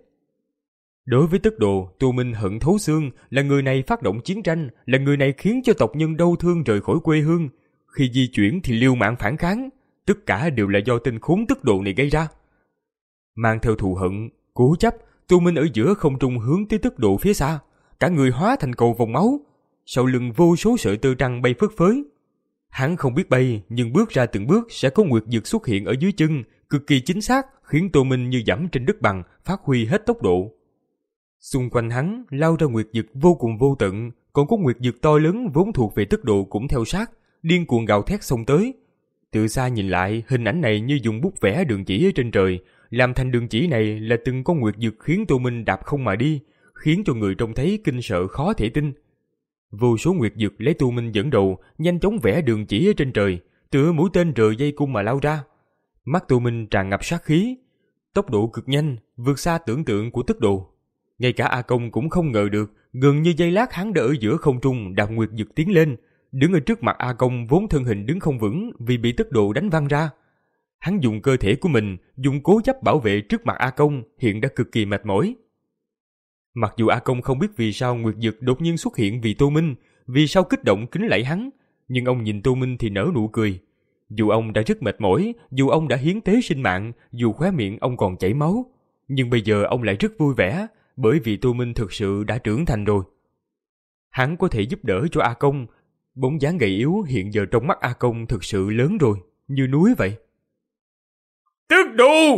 Đối với Tức Đồ, Tô Minh hận thấu xương, là người này phát động chiến tranh, là người này khiến cho tộc nhân đau thương rời khỏi quê hương. Khi di chuyển thì liều mạng phản kháng, tất cả đều là do tên khốn Tức Đồ này gây ra. Mang theo thù hận, cố chấp, Tô Minh ở giữa không trung hướng tới Tức Độ phía xa, cả người hóa thành cầu vòng máu. sau lưng vô số sợi tơ trăng bay phất phới. Hắn không biết bay, nhưng bước ra từng bước sẽ có nguyệt dực xuất hiện ở dưới chân, cực kỳ chính xác, khiến Tô Minh như dẫm trên đất bằng, phát huy hết tốc độ. Xung quanh hắn lao ra nguyệt dực vô cùng vô tận, còn có nguyệt dực to lớn vốn thuộc về tức độ cũng theo sát, điên cuồng gào thét xông tới. Từ xa nhìn lại, hình ảnh này như dùng bút vẽ đường chỉ ở trên trời, làm thành đường chỉ này là từng con nguyệt dực khiến Tô Minh đạp không mà đi, khiến cho người trông thấy kinh sợ khó thể tin. Vô số nguyệt dực lấy Tô Minh dẫn đầu, nhanh chóng vẽ đường chỉ ở trên trời, tựa mũi tên rời dây cung mà lao ra. Mắt Tô Minh tràn ngập sát khí, tốc độ cực nhanh, vượt xa tưởng tượng của tức độ. Ngay cả A Công cũng không ngờ được, gần như giây lát hắn đã ở giữa không trung đạp nguyệt dực tiến lên, đứng ở trước mặt A Công vốn thân hình đứng không vững vì bị tức độ đánh văng ra. Hắn dùng cơ thể của mình, dùng cố chấp bảo vệ trước mặt A Công, hiện đã cực kỳ mệt mỏi. Mặc dù A Công không biết vì sao nguyệt dực đột nhiên xuất hiện vì Tô Minh, vì sao kích động kính lạy hắn, nhưng ông nhìn Tô Minh thì nở nụ cười. Dù ông đã rất mệt mỏi, dù ông đã hiến tế sinh mạng, dù khóe miệng ông còn chảy máu, nhưng bây giờ ông lại rất vui vẻ, bởi vì Tô Minh thực sự đã trưởng thành rồi. Hắn có thể giúp đỡ cho A Công, bóng dáng gầy yếu hiện giờ trong mắt A Công thực sự lớn rồi, như núi vậy. Tức độ!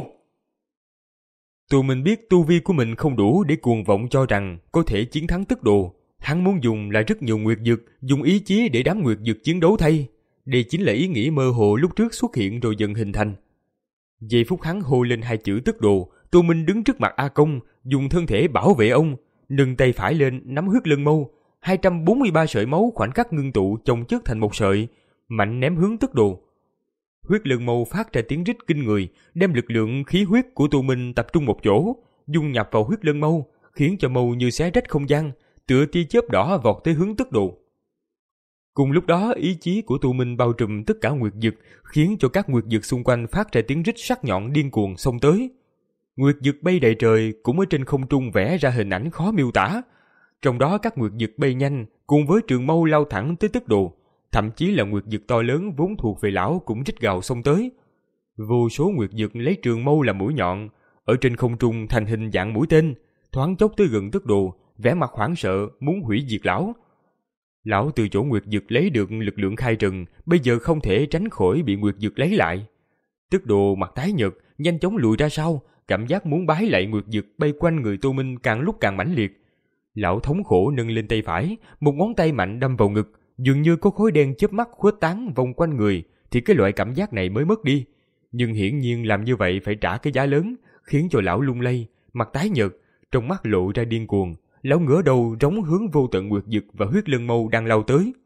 Tô Minh biết tu vi của mình không đủ để cuồng vọng cho rằng có thể chiến thắng tức độ. Hắn muốn dùng là rất nhiều nguyệt dực, dùng ý chí để đám nguyệt dực chiến đấu thay. Đây chính là ý nghĩ mơ hồ lúc trước xuất hiện rồi dần hình thành. Giây phút hắn hô lên hai chữ tức độ, Tô Minh đứng trước mặt A Công, dùng thân thể bảo vệ ông, nâng tay phải lên nắm huyết lân mâu, hai trăm bốn mươi ba sợi máu khoảnh khắc ngưng tụ chồng chất thành một sợi, mạnh ném hướng tức độ. Huyết lân mâu phát ra tiếng rít kinh người, đem lực lượng khí huyết của Tô Minh tập trung một chỗ, dung nhập vào huyết lân mâu, khiến cho mâu như xé rách không gian, tựa tia chớp đỏ vọt tới hướng tức độ. Cùng lúc đó, ý chí của Tô Minh bao trùm tất cả nguyệt dực, khiến cho các nguyệt dực xung quanh phát ra tiếng rít sắc nhọn điên cuồng xông tới. Nguyệt dực bay đầy trời cũng ở trên không trung vẽ ra hình ảnh khó miêu tả. Trong đó các nguyệt dực bay nhanh, cùng với trường mâu lao thẳng tới tức độ, thậm chí là nguyệt dực to lớn vốn thuộc về lão cũng rít gào xông tới. Vô số nguyệt dực lấy trường mâu làm mũi nhọn, ở trên không trung thành hình dạng mũi tên, thoáng chốc tới gần tức độ, vẻ mặt hoảng sợ muốn hủy diệt lão. Lão từ chỗ nguyệt dực lấy được lực lượng khai trần, bây giờ không thể tránh khỏi bị nguyệt dực lấy lại. Tức độ mặt tái nhợt, nhanh chóng lùi ra sau, cảm giác muốn bái lại nguyệt dực bay quanh người Tô Minh càng lúc càng mãnh liệt. Lão thống khổ nâng lên tay phải, một ngón tay mạnh đâm vào ngực, dường như có khối đen chớp mắt khuếch tán vòng quanh người, thì cái loại cảm giác này mới mất đi. Nhưng hiển nhiên làm như vậy phải trả cái giá lớn, khiến cho lão lung lay, mặt tái nhợt, trong mắt lộ ra điên cuồng. Lão ngửa đầu rống hướng vô tận nguyệt dực và huyết lân mâu đang lao tới.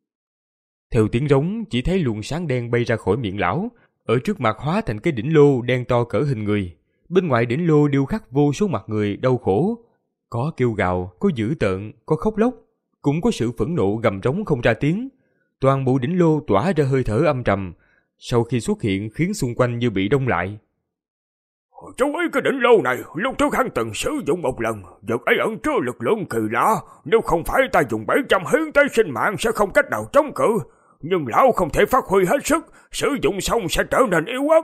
Theo tiếng rống, chỉ thấy luồng sáng đen bay ra khỏi miệng lão, ở trước mặt hóa thành cái đỉnh lô đen to cỡ hình người. Bên ngoài đỉnh lô điêu khắc vô số mặt người đau khổ, có kêu gào, có dữ tợn, có khóc lóc, cũng có sự phẫn nộ gầm rống không ra tiếng. Toàn bộ đỉnh lô tỏa ra hơi thở âm trầm, sau khi xuất hiện khiến xung quanh như bị đông lại. Chú ý cái đỉnh lô này, lúc trước hắn từng sử dụng một lần, vật ấy ẩn chứa lực lượng kỳ lạ, nếu không phải ta dùng bảy trăm hiến tế sinh mạng sẽ không cách nào chống cự, nhưng lão không thể phát huy hết sức, sử dụng xong sẽ trở nên yếu ớt.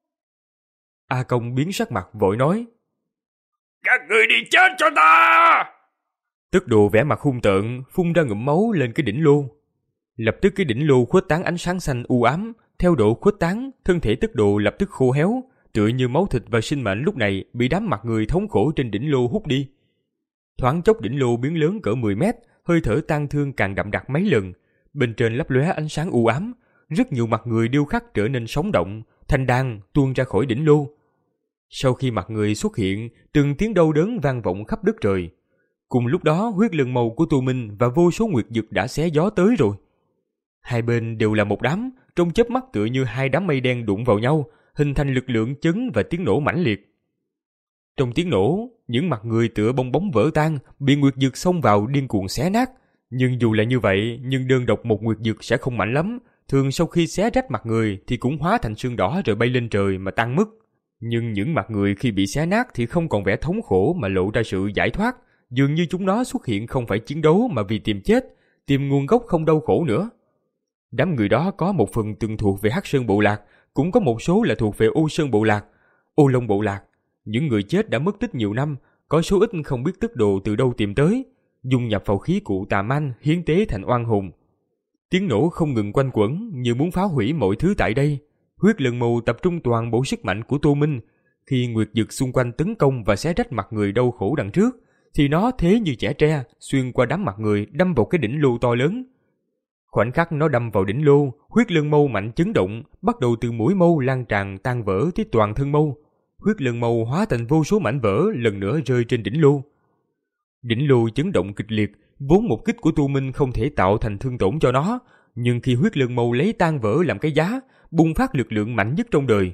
A Công biến sắc mặt vội nói: Các người đi chết cho ta! Tức độ vẻ mặt hung tợn, phun ra ngụm máu lên cái đỉnh lô. Lập tức cái đỉnh lô khuếch tán ánh sáng xanh u ám, theo độ khuếch tán, thân thể tức độ lập tức khô héo, tựa như máu thịt và sinh mệnh lúc này bị đám mặt người thống khổ trên đỉnh lô hút đi. Thoáng chốc đỉnh lô biến lớn cỡ mười mét, hơi thở tang thương càng đậm đặc mấy lần, bên trên lấp lóe ánh sáng u ám, rất nhiều mặt người điêu khắc trở nên sống động, thành đàn tuôn ra khỏi đỉnh lô. Sau khi mặt người xuất hiện, từng tiếng đau đớn vang vọng khắp đất trời. Cùng lúc đó, huyết lân mâu của Tô Minh và vô số nguyệt dực đã xé gió tới rồi. Hai bên đều là một đám, trong chớp mắt tựa như hai đám mây đen đụng vào nhau, hình thành lực lượng chấn và tiếng nổ mãnh liệt. Trong tiếng nổ, những mặt người tựa bong bóng vỡ tan, bị nguyệt dực xông vào điên cuồng xé nát. Nhưng dù là như vậy, nhưng đơn độc một nguyệt dực sẽ không mạnh lắm, thường sau khi xé rách mặt người thì cũng hóa thành sương đỏ rồi bay lên trời mà tan mất. Nhưng những mặt người khi bị xé nát thì không còn vẻ thống khổ mà lộ ra sự giải thoát, dường như chúng nó xuất hiện không phải chiến đấu mà vì tìm chết, tìm nguồn gốc không đau khổ nữa. Đám người đó có một phần từng thuộc về Hắc Sơn Bộ Lạc, cũng có một số là thuộc về Ô Sơn Bộ Lạc, Ô Long Bộ Lạc. Những người chết đã mất tích nhiều năm, có số ít không biết tức độ từ đâu tìm tới. dung nhập vào khí cụ tà man hiến tế thành oan hồn. Tiếng nổ không ngừng quanh quẩn như muốn phá hủy mọi thứ tại đây. Huyết Lân Mâu tập trung toàn bộ sức mạnh của Tô Minh. Khi nguyệt dực xung quanh tấn công và xé rách mặt người đau khổ đằng trước, thì nó thế như chẻ tre, xuyên qua đám mặt người đâm vào cái đỉnh lô to lớn. Khoảnh khắc nó đâm vào đỉnh lô, Huyết Lân Mâu mạnh chấn động, bắt đầu từ mũi mâu lan tràn tan vỡ tới toàn thân mâu. Huyết Lân Mâu hóa thành vô số mảnh vỡ lần nữa rơi trên đỉnh lô. Đỉnh lô chấn động kịch liệt, vốn một kích của Tô Minh không thể tạo thành thương tổn cho nó, nhưng khi Huyết Lân Mâu lấy tan vỡ làm cái giá, bùng phát lực lượng mạnh nhất trong đời,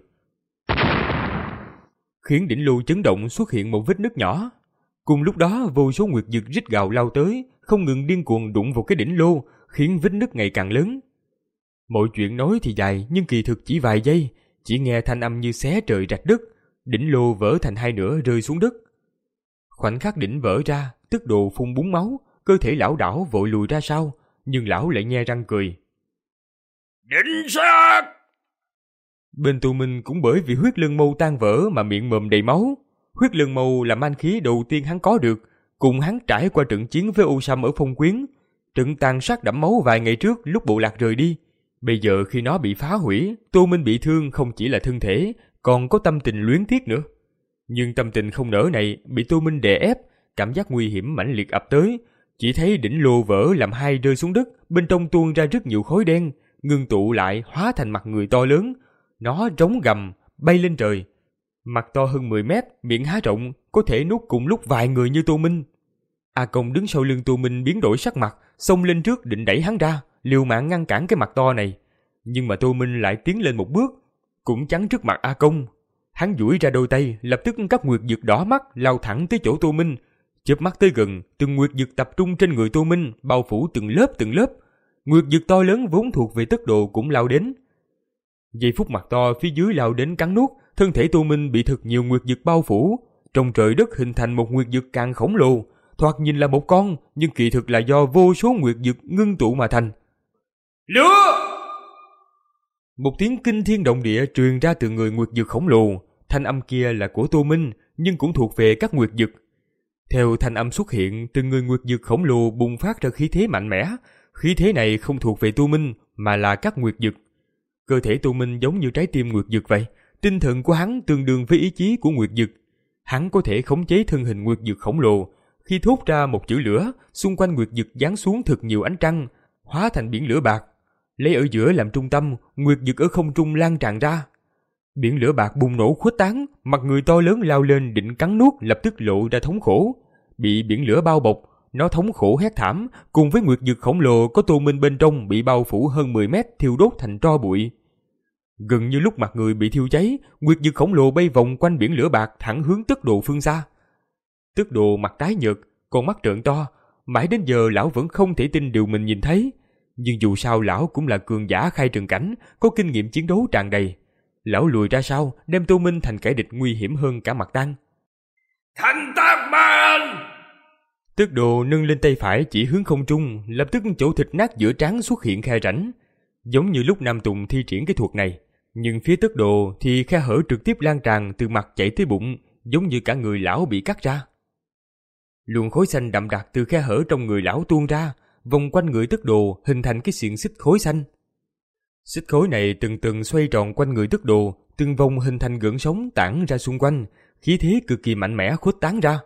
khiến đỉnh lô chấn động xuất hiện một vết nứt nhỏ. Cùng lúc đó, vô số nguyệt dực rít gào lao tới, không ngừng điên cuồng đụng vào cái đỉnh lô, khiến vết nứt ngày càng lớn. Mọi chuyện nói thì dài, nhưng kỳ thực chỉ vài giây, chỉ nghe thanh âm như xé trời rạch đất, đỉnh lô vỡ thành hai nửa rơi xuống đất. Khoảnh khắc đỉnh vỡ ra, Tức Đồ phun búng máu, cơ thể lão đảo vội lùi ra sau, nhưng lão lại nhe răng cười. Đỉnh xác! Bên Tô Minh cũng bởi vì Huyết Lân Mâu tan vỡ mà miệng mồm đầy máu. Huyết Lân Mâu là man khí đầu tiên hắn có được, cùng hắn trải qua trận chiến với Ô Sâm ở Phong Quyến, trận tàn sát đẫm máu vài ngày trước lúc bộ lạc rời đi. Bây giờ khi nó bị phá hủy, Tô Minh bị thương không chỉ là thân thể, còn có tâm tình luyến tiếc nữa. Nhưng tâm tình không nỡ này bị Tô Minh đè ép, cảm giác nguy hiểm mãnh liệt ập tới. Chỉ thấy đỉnh lô vỡ làm hai rơi xuống đất, bên trong tuôn ra rất nhiều khói đen, ngưng tụ lại hóa thành mặt người to lớn. Nó rống gầm, bay lên trời. Mặt to hơn mười mét, miệng há rộng, có thể nuốt cùng lúc vài người như Tô Minh. A Công đứng sau lưng Tô Minh biến đổi sắc mặt, xông lên trước định đẩy hắn ra, liều mạng ngăn cản cái mặt to này. Nhưng mà Tô Minh lại tiến lên một bước, cũng chắn trước mặt A Công. Hắn duỗi ra đôi tay, lập tức các nguyệt dực đỏ mắt lao thẳng tới chỗ Tô Minh. Chớp mắt tới gần, từng nguyệt dực tập trung trên người Tô Minh, bao phủ từng lớp từng lớp. Nguyệt dực to lớn vốn thuộc về Tức Đồ cũng lao đến. Giây phút mặt to phía dưới lao đến cắn nuốt, thân thể Tô Minh bị thật nhiều nguyệt dực bao phủ. Trong trời đất hình thành một nguyệt dực càng khổng lồ, thoạt nhìn là một con, nhưng kỳ thực là do vô số nguyệt dực ngưng tụ mà thành. Lửa! Một tiếng kinh thiên động địa truyền ra từ người nguyệt dực khổng lồ. Thanh âm kia là của Tô Minh, nhưng cũng thuộc về các nguyệt dực. Theo thanh âm xuất hiện, từng người nguyệt dực khổng lồ bùng phát ra khí thế mạnh mẽ. Khí thế này không thuộc về Tô Minh, mà là các nguyệt dực. Cơ thể Tô Minh giống như trái tim nguyệt dực vậy. Tinh thần của hắn tương đương với ý chí của nguyệt dực. Hắn có thể khống chế thân hình nguyệt dực khổng lồ. Khi thốt ra một chữ lửa, xung quanh nguyệt dực giáng xuống thật nhiều ánh trăng, hóa thành biển lửa bạc. Lấy ở giữa làm trung tâm, nguyệt dực ở không trung lan tràn ra. Biển lửa bạc bùng nổ khuếch tán, mặt người to lớn lao lên định cắn nuốt lập tức lộ ra thống khổ. Bị biển lửa bao bọc, nó thống khổ hét thảm, cùng với nguyệt dực khổng lồ có Tô Minh bên trong bị bao phủ hơn mười mét thiêu đốt thành tro bụi. Gần như lúc mặt người bị thiêu cháy, nguyệt dực khổng lồ bay vòng quanh biển lửa bạc thẳng hướng Tức Đồ phương xa. Tức Đồ mặt tái nhợt, con mắt trợn to, mãi đến giờ lão vẫn không thể tin điều mình nhìn thấy. Nhưng dù sao lão cũng là cường giả khai trường cảnh, có kinh nghiệm chiến đấu tràn đầy. Lão lùi ra sau, đem Tô Minh thành kẻ địch nguy hiểm hơn cả Mạc Tăng. Thanh Tác Man! Tức Đồ nâng lên tay phải chỉ hướng không trung, lập tức chỗ thịt nát giữa trán xuất hiện khe rãnh. Giống như lúc Nam Tùng thi triển cái thuật này, nhưng phía Tức Đồ thì khe hở trực tiếp lan tràn từ mặt chạy tới bụng, giống như cả người lão bị cắt ra. Luồng khối xanh đậm đặc từ khe hở trong người lão tuôn ra, vòng quanh người Tức Đồ hình thành cái xiềng xích khối xanh. Xích khối này từng từng xoay tròn quanh người Tức Đồ, từng vòng hình thành gợn sóng tản ra xung quanh, khí thế cực kỳ mạnh mẽ khuếch tán ra.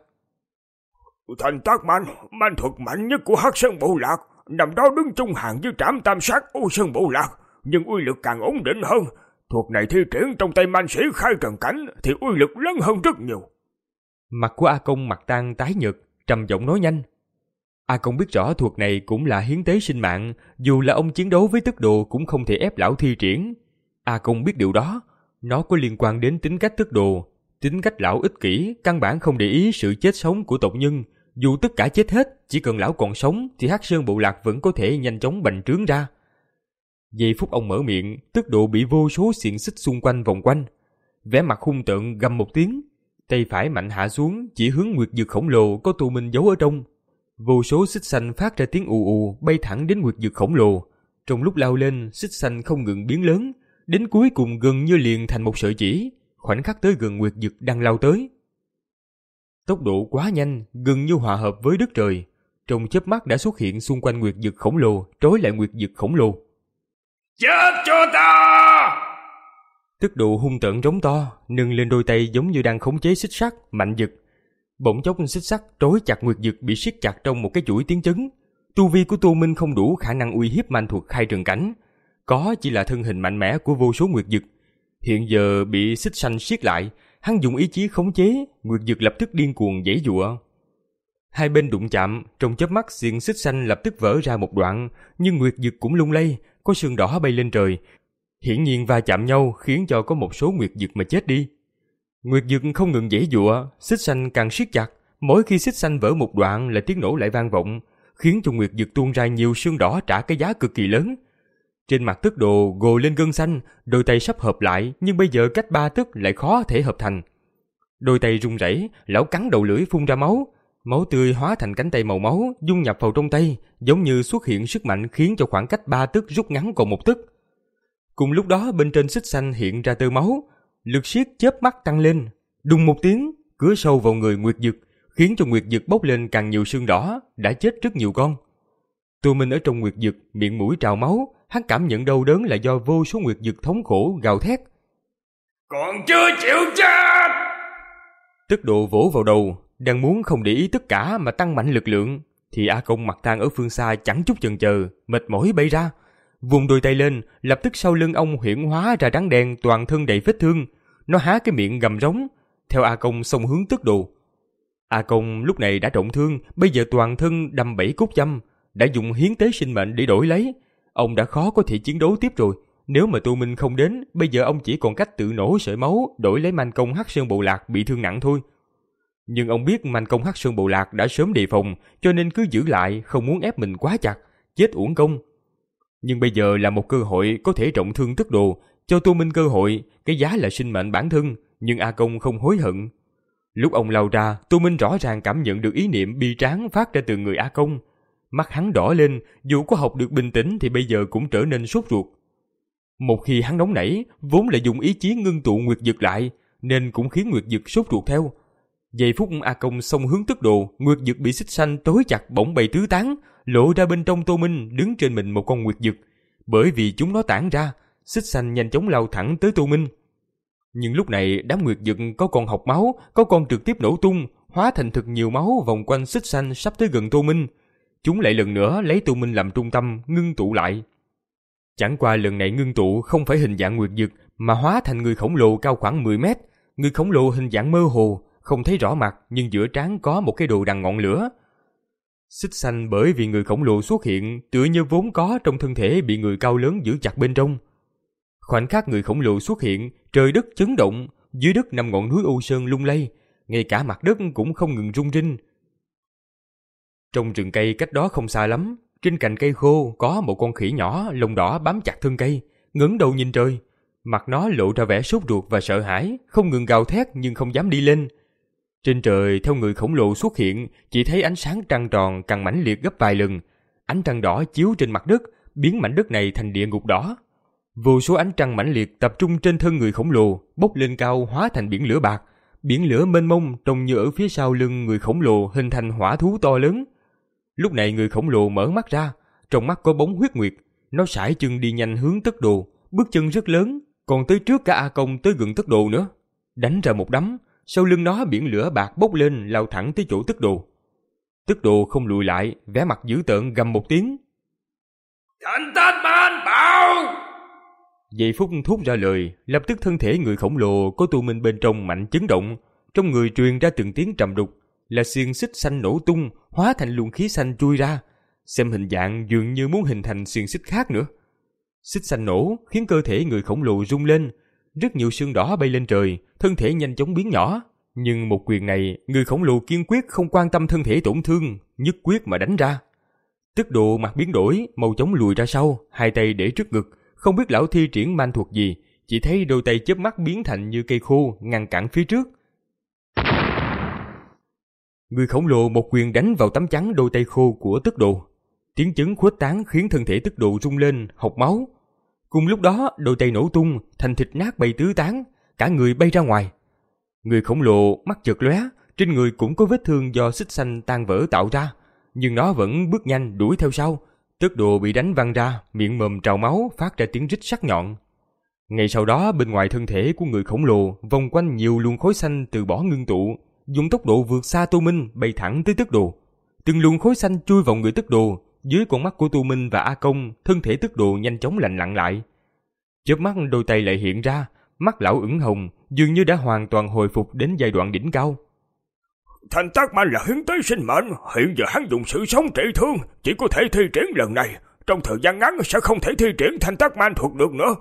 Thanh Tác Man, man thuật mạnh nhất của Hắc Sơn Bộ Lạc, nằm đó đứng chung hàng với Trảm Tam Sát Ô Sơn Bộ Lạc, nhưng uy lực càng ổn định hơn. Thuật này thi triển trong tay man sĩ khai trần cảnh thì uy lực lớn hơn rất nhiều. Mặt của A Công Mạc Tăng tái nhợt, trầm giọng nói nhanh. A Công biết rõ thuật này cũng là hiến tế sinh mạng, dù là ông chiến đấu với Tức Đồ cũng không thể ép lão thi triển. A Công biết điều đó, nó có liên quan đến tính cách Tức Đồ. Tính cách lão ích kỷ, căn bản không để ý sự chết sống của tộc nhân. Dù tất cả chết hết, chỉ cần lão còn sống thì Hắc Sơn Bộ Lạc vẫn có thể nhanh chóng bành trướng ra. Giây phút ông mở miệng, Tức Độ bị vô số xiềng xích xung quanh vòng quanh. Vẻ mặt hung tợn gầm một tiếng, tay phải mạnh hạ xuống chỉ hướng nguyệt dực khổng lồ có Tô Minh giấu ở trong. Vô số xích xanh phát ra tiếng ù ù bay thẳng đến nguyệt dực khổng lồ. Trong lúc lao lên, xích xanh không ngừng biến lớn, đến cuối cùng gần như liền thành một sợi chỉ, khoảnh khắc tới gần nguyệt dực đang lao tới. Tốc độ quá nhanh, gần như hòa hợp với đất trời. trong chớp mắt đã xuất hiện xung quanh nguyệt dực khổng lồ, trói lại nguyệt dực khổng lồ. Chết cho ta! Tức độ hung tợn rống to, nâng lên đôi tay giống như đang khống chế xích sắt, mạnh giật. Bỗng chốc xích sắt trói chặt nguyệt dực bị siết chặt trong một cái chuỗi tiếng chấn. Tu vi của Tô Minh không đủ khả năng uy hiếp man thuật khai trường cảnh, có chỉ là thân hình mạnh mẽ của vô số nguyệt dực. Hiện giờ bị xích xanh siết lại, hắn dùng ý chí khống chế, nguyệt dực lập tức điên cuồng giãy giụa. Hai bên đụng chạm, trong chớp mắt xiềng xích xanh lập tức vỡ ra một đoạn, nhưng nguyệt dực cũng lung lay, có sương đỏ bay lên trời. Hiển nhiên va chạm nhau khiến cho có một số nguyệt dực mà chết đi. Nguyệt dực không ngừng giãy giụa, xích xanh càng siết chặt, mỗi khi xích xanh vỡ một đoạn là tiếng nổ lại vang vọng, khiến cho nguyệt dực tuôn ra nhiều sương đỏ trả cái giá cực kỳ lớn. Trên mặt Tức Đồ gồ lên gân xanh, đôi tay sắp hợp lại nhưng bây giờ cách ba tấc lại khó thể hợp thành. Đôi tay run rẩy, lão cắn đầu lưỡi phun ra máu, máu tươi hóa thành cánh tay màu máu dung nhập vào trong tay, giống như xuất hiện sức mạnh khiến cho khoảng cách ba tấc rút ngắn còn một tấc. Cùng lúc đó bên trên xích xanh hiện ra tơ máu, lực siết chớp mắt tăng lên, đùng một tiếng cứa sâu vào người nguyệt dực, khiến cho nguyệt dực bốc lên càng nhiều sương đỏ, đã chết rất nhiều con. Tô Minh ở trong nguyệt dực, miệng mũi trào máu, hắn cảm nhận đau đớn là do vô số nguyệt dực thống khổ gào thét. Còn chưa chịu chết! Tức Độ vỗ vào đầu, đang muốn không để ý tất cả mà tăng mạnh lực lượng, thì A Công mặt tang ở phương xa chẳng chút chần chờ, mệt mỏi bay ra, vùng đôi tay lên, lập tức sau lưng ông huyễn hóa ra rắn đen toàn thân đầy vết thương, nó há cái miệng gầm rống, theo A Công xông hướng Tức Độ. A Công lúc này đã trọng thương, bây giờ toàn thân đâm bảy cốt châm, đã dùng hiến tế sinh mệnh để đổi lấy. Ông đã khó có thể chiến đấu tiếp rồi. Nếu mà Tô Minh không đến, bây giờ ông chỉ còn cách tự nổ sợi máu đổi lấy man công Hắc Sơn Bộ Lạc bị thương nặng thôi. Nhưng ông biết man công Hắc Sơn Bộ Lạc đã sớm đề phòng, cho nên cứ giữ lại, không muốn ép mình quá chặt, chết uổng công. Nhưng bây giờ là một cơ hội có thể trọng thương Tức Đồ, cho Tô Minh cơ hội, cái giá là sinh mệnh bản thân, nhưng A Công không hối hận. Lúc ông lao ra, Tô Minh rõ ràng cảm nhận được ý niệm bi tráng phát ra từ người A Công. Mắt hắn đỏ lên, dù có học được bình tĩnh thì bây giờ cũng trở nên sốt ruột. Một khi hắn nóng nảy, vốn là dùng ý chí ngưng tụ nguyệt dực lại, nên cũng khiến nguyệt dực sốt ruột theo. Giây phút A Công xông hướng Tức Đồ, nguyệt dực bị xích xanh tối chặt bỗng bay tứ tán, lộ ra bên trong Tô Minh đứng trên mình một con nguyệt dực. Bởi vì chúng nó tản ra, xích xanh nhanh chóng lao thẳng tới Tô Minh. Nhưng lúc này đám nguyệt dực có con học máu, có con trực tiếp nổ tung, hóa thành thực nhiều máu vòng quanh xích xanh sắp tới gần Tô Minh. Chúng lại lần nữa lấy Tô Minh làm trung tâm, ngưng tụ lại. Chẳng qua lần này ngưng tụ không phải hình dạng nguyệt dực, mà hóa thành người khổng lồ cao khoảng mười mét. Người khổng lồ hình dạng mơ hồ, không thấy rõ mặt, nhưng giữa trán có một cái đồ đằng ngọn lửa. Xích xanh bởi vì người khổng lồ xuất hiện, tựa như vốn có trong thân thể bị người cao lớn giữ chặt bên trong. Khoảnh khắc người khổng lồ xuất hiện, trời đất chấn động, dưới đất nằm ngọn núi U Sơn lung lay, ngay cả mặt đất cũng không ngừng rung rinh. Trong rừng cây cách đó không xa lắm, trên cành cây khô có một con khỉ nhỏ lông đỏ bám chặt thân cây, ngẩng đầu nhìn trời, mặt nó lộ ra vẻ sốt ruột và sợ hãi, không ngừng gào thét nhưng không dám đi lên. Trên trời theo người khổng lồ xuất hiện, chỉ thấy ánh sáng trăng tròn càng mãnh liệt gấp vài lần, ánh trăng đỏ chiếu trên mặt đất, biến mảnh đất này thành địa ngục đỏ. Vô số ánh trăng mãnh liệt tập trung trên thân người khổng lồ, bốc lên cao hóa thành biển lửa bạc, biển lửa mênh mông trông như ở phía sau lưng người khổng lồ hình thành hỏa thú to lớn. Lúc này người khổng lồ mở mắt ra, trong mắt có bóng huyết nguyệt, nó sải chân đi nhanh hướng Tức Đồ, bước chân rất lớn, còn tới trước cả A Công tới gần Tức Đồ nữa. Đánh ra một đấm, sau lưng nó biển lửa bạc bốc lên lao thẳng tới chỗ Tức Đồ. Tức Đồ không lùi lại, vẻ mặt dữ tợn gầm một tiếng. Thành Tát Man Bảo! Giây phút thốt ra lời, lập tức thân thể người khổng lồ có Tô Minh bên trong mạnh chấn động, trong người truyền ra từng tiếng trầm đục, là xiềng xích xanh nổ tung, hóa thành luồng khí xanh chui ra, xem hình dạng dường như muốn hình thành xiềng xích khác nữa. Xích xanh nổ khiến cơ thể người khổng lồ rung lên, rất nhiều sương đỏ bay lên trời, thân thể nhanh chóng biến nhỏ. Nhưng một quyền này, người khổng lồ kiên quyết không quan tâm thân thể tổn thương, nhất quyết mà đánh ra. Tức Độ mặt biến đổi, mau chóng lùi ra sau, hai tay để trước ngực, không biết lão thi triển man thuật gì, chỉ thấy đôi tay chớp mắt biến thành như cây khô ngăn cản phía trước. Người khổng lồ một quyền đánh vào tấm chắn đôi tay khô của Tức Độ. Tiếng chấn khuếch tán khiến thân thể Tức Độ rung lên, hộc máu. Cùng lúc đó, đôi tay nổ tung, thành thịt nát bay tứ tán, cả người bay ra ngoài. Người khổng lồ mắt chợt lóe, trên người cũng có vết thương do xích xanh tan vỡ tạo ra. nhưng nó vẫn bước nhanh đuổi theo sau. Tức đồ bị đánh văng ra, miệng mồm trào máu, phát ra tiếng rít sắc nhọn. Ngay sau đó, bên ngoài thân thể của người khổng lồ vòng quanh nhiều luồng khói xanh từ bỏ ngưng tụ, dùng tốc độ vượt xa Tô Minh bay thẳng tới Tức Đồ. Từng luồng khói xanh chui vào người Tức Đồ. Dưới con mắt của Tô Minh và A Công, thân thể Tức Đồ nhanh chóng lạnh lặng lại. Chớp mắt đôi tay lại hiện ra, mắt lão ửng hồng, dường như đã hoàn toàn hồi phục đến giai đoạn đỉnh cao. Thanh Tác Man là hiến tế sinh mệnh, hiện giờ hắn dùng sự sống trị thương, chỉ có thể thi triển lần này, trong thời gian ngắn sẽ không thể thi triển Thanh Tác Man thuật được nữa.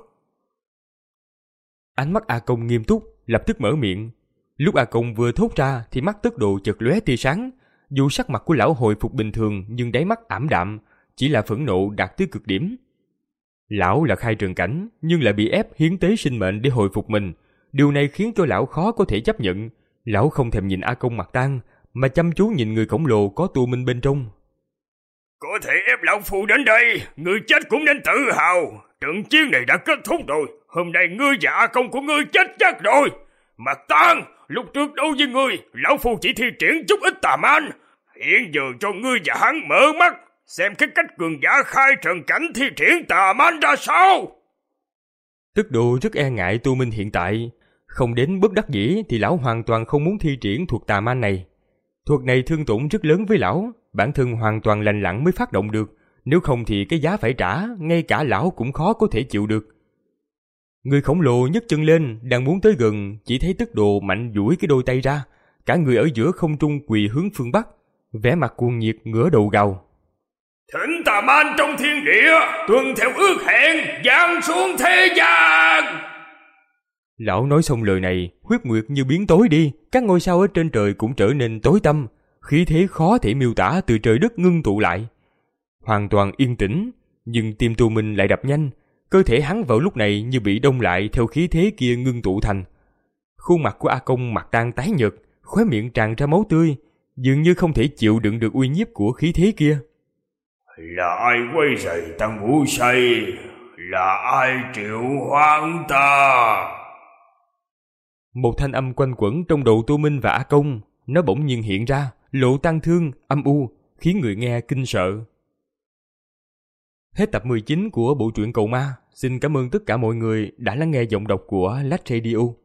Ánh mắt A Công nghiêm túc, lập tức mở miệng. Lúc A Công vừa thốt ra thì mắt Tức Đồ chợt lóe tia sáng. Dù sắc mặt của lão hồi phục bình thường nhưng đáy mắt ảm đạm, chỉ là phẫn nộ đạt tới cực điểm. Lão là khai trường cảnh nhưng lại bị ép hiến tế sinh mệnh để hồi phục mình. Điều này khiến cho lão khó có thể chấp nhận. Lão không thèm nhìn A Công mặt tang, mà chăm chú nhìn người khổng lồ có Tô Minh bên trong. Có thể ép lão phu đến đây, người chết cũng nên tự hào. Trận chiến này đã kết thúc rồi, hôm nay ngươi và A Công của ngươi chết chắc rồi. Mặt tang, lúc trước đấu với ngươi, lão phu chỉ thi triển chút ít tà man. Hiện giờ cho ngươi và hắn mở mắt, xem cái cách cường giả khai trần cảnh thi triển tà man ra sao. Tức Đồ rất e ngại Tô Minh hiện tại. Không đến bất đắc dĩ thì lão hoàn toàn không muốn thi triển thuật tà man này. Thuật này thương tổn rất lớn với lão, bản thân hoàn toàn lành lặn mới phát động được. Nếu không thì cái giá phải trả, ngay cả lão cũng khó có thể chịu được. Người khổng lồ nhấc chân lên, đang muốn tới gần, chỉ thấy Tức Đồ mạnh duỗi cái đôi tay ra. Cả người ở giữa không trung quỳ hướng phương Bắc, vẻ mặt cuồng nhiệt ngửa đầu gào. Thỉnh tà man trong thiên địa, tuân theo ước hẹn, giáng xuống thế gian. Lão nói xong lời này, huyết nguyệt như biến tối đi, các ngôi sao ở trên trời cũng trở nên tối tăm, khí thế khó thể miêu tả từ trời đất ngưng tụ lại. Hoàn toàn yên tĩnh, nhưng tim Tô Minh lại đập nhanh, cơ thể hắn vào lúc này như bị đông lại theo khí thế kia ngưng tụ thành. Khuôn mặt của A Công mặt tang tái nhợt, khóe miệng tràn ra máu tươi, dường như không thể chịu đựng được uy nhiếp của khí thế kia. Là ai quay rầy ta ngủ say? Là ai triệu hoán ta? Một thanh âm quanh quẩn trong đầu Tô Minh và A Công, nó bỗng nhiên hiện ra, lộ tang thương, âm u, khiến người nghe kinh sợ. Hết tập mười chín của bộ truyện Cầu Ma. Xin cảm ơn tất cả mọi người đã lắng nghe giọng đọc của Lách Radio.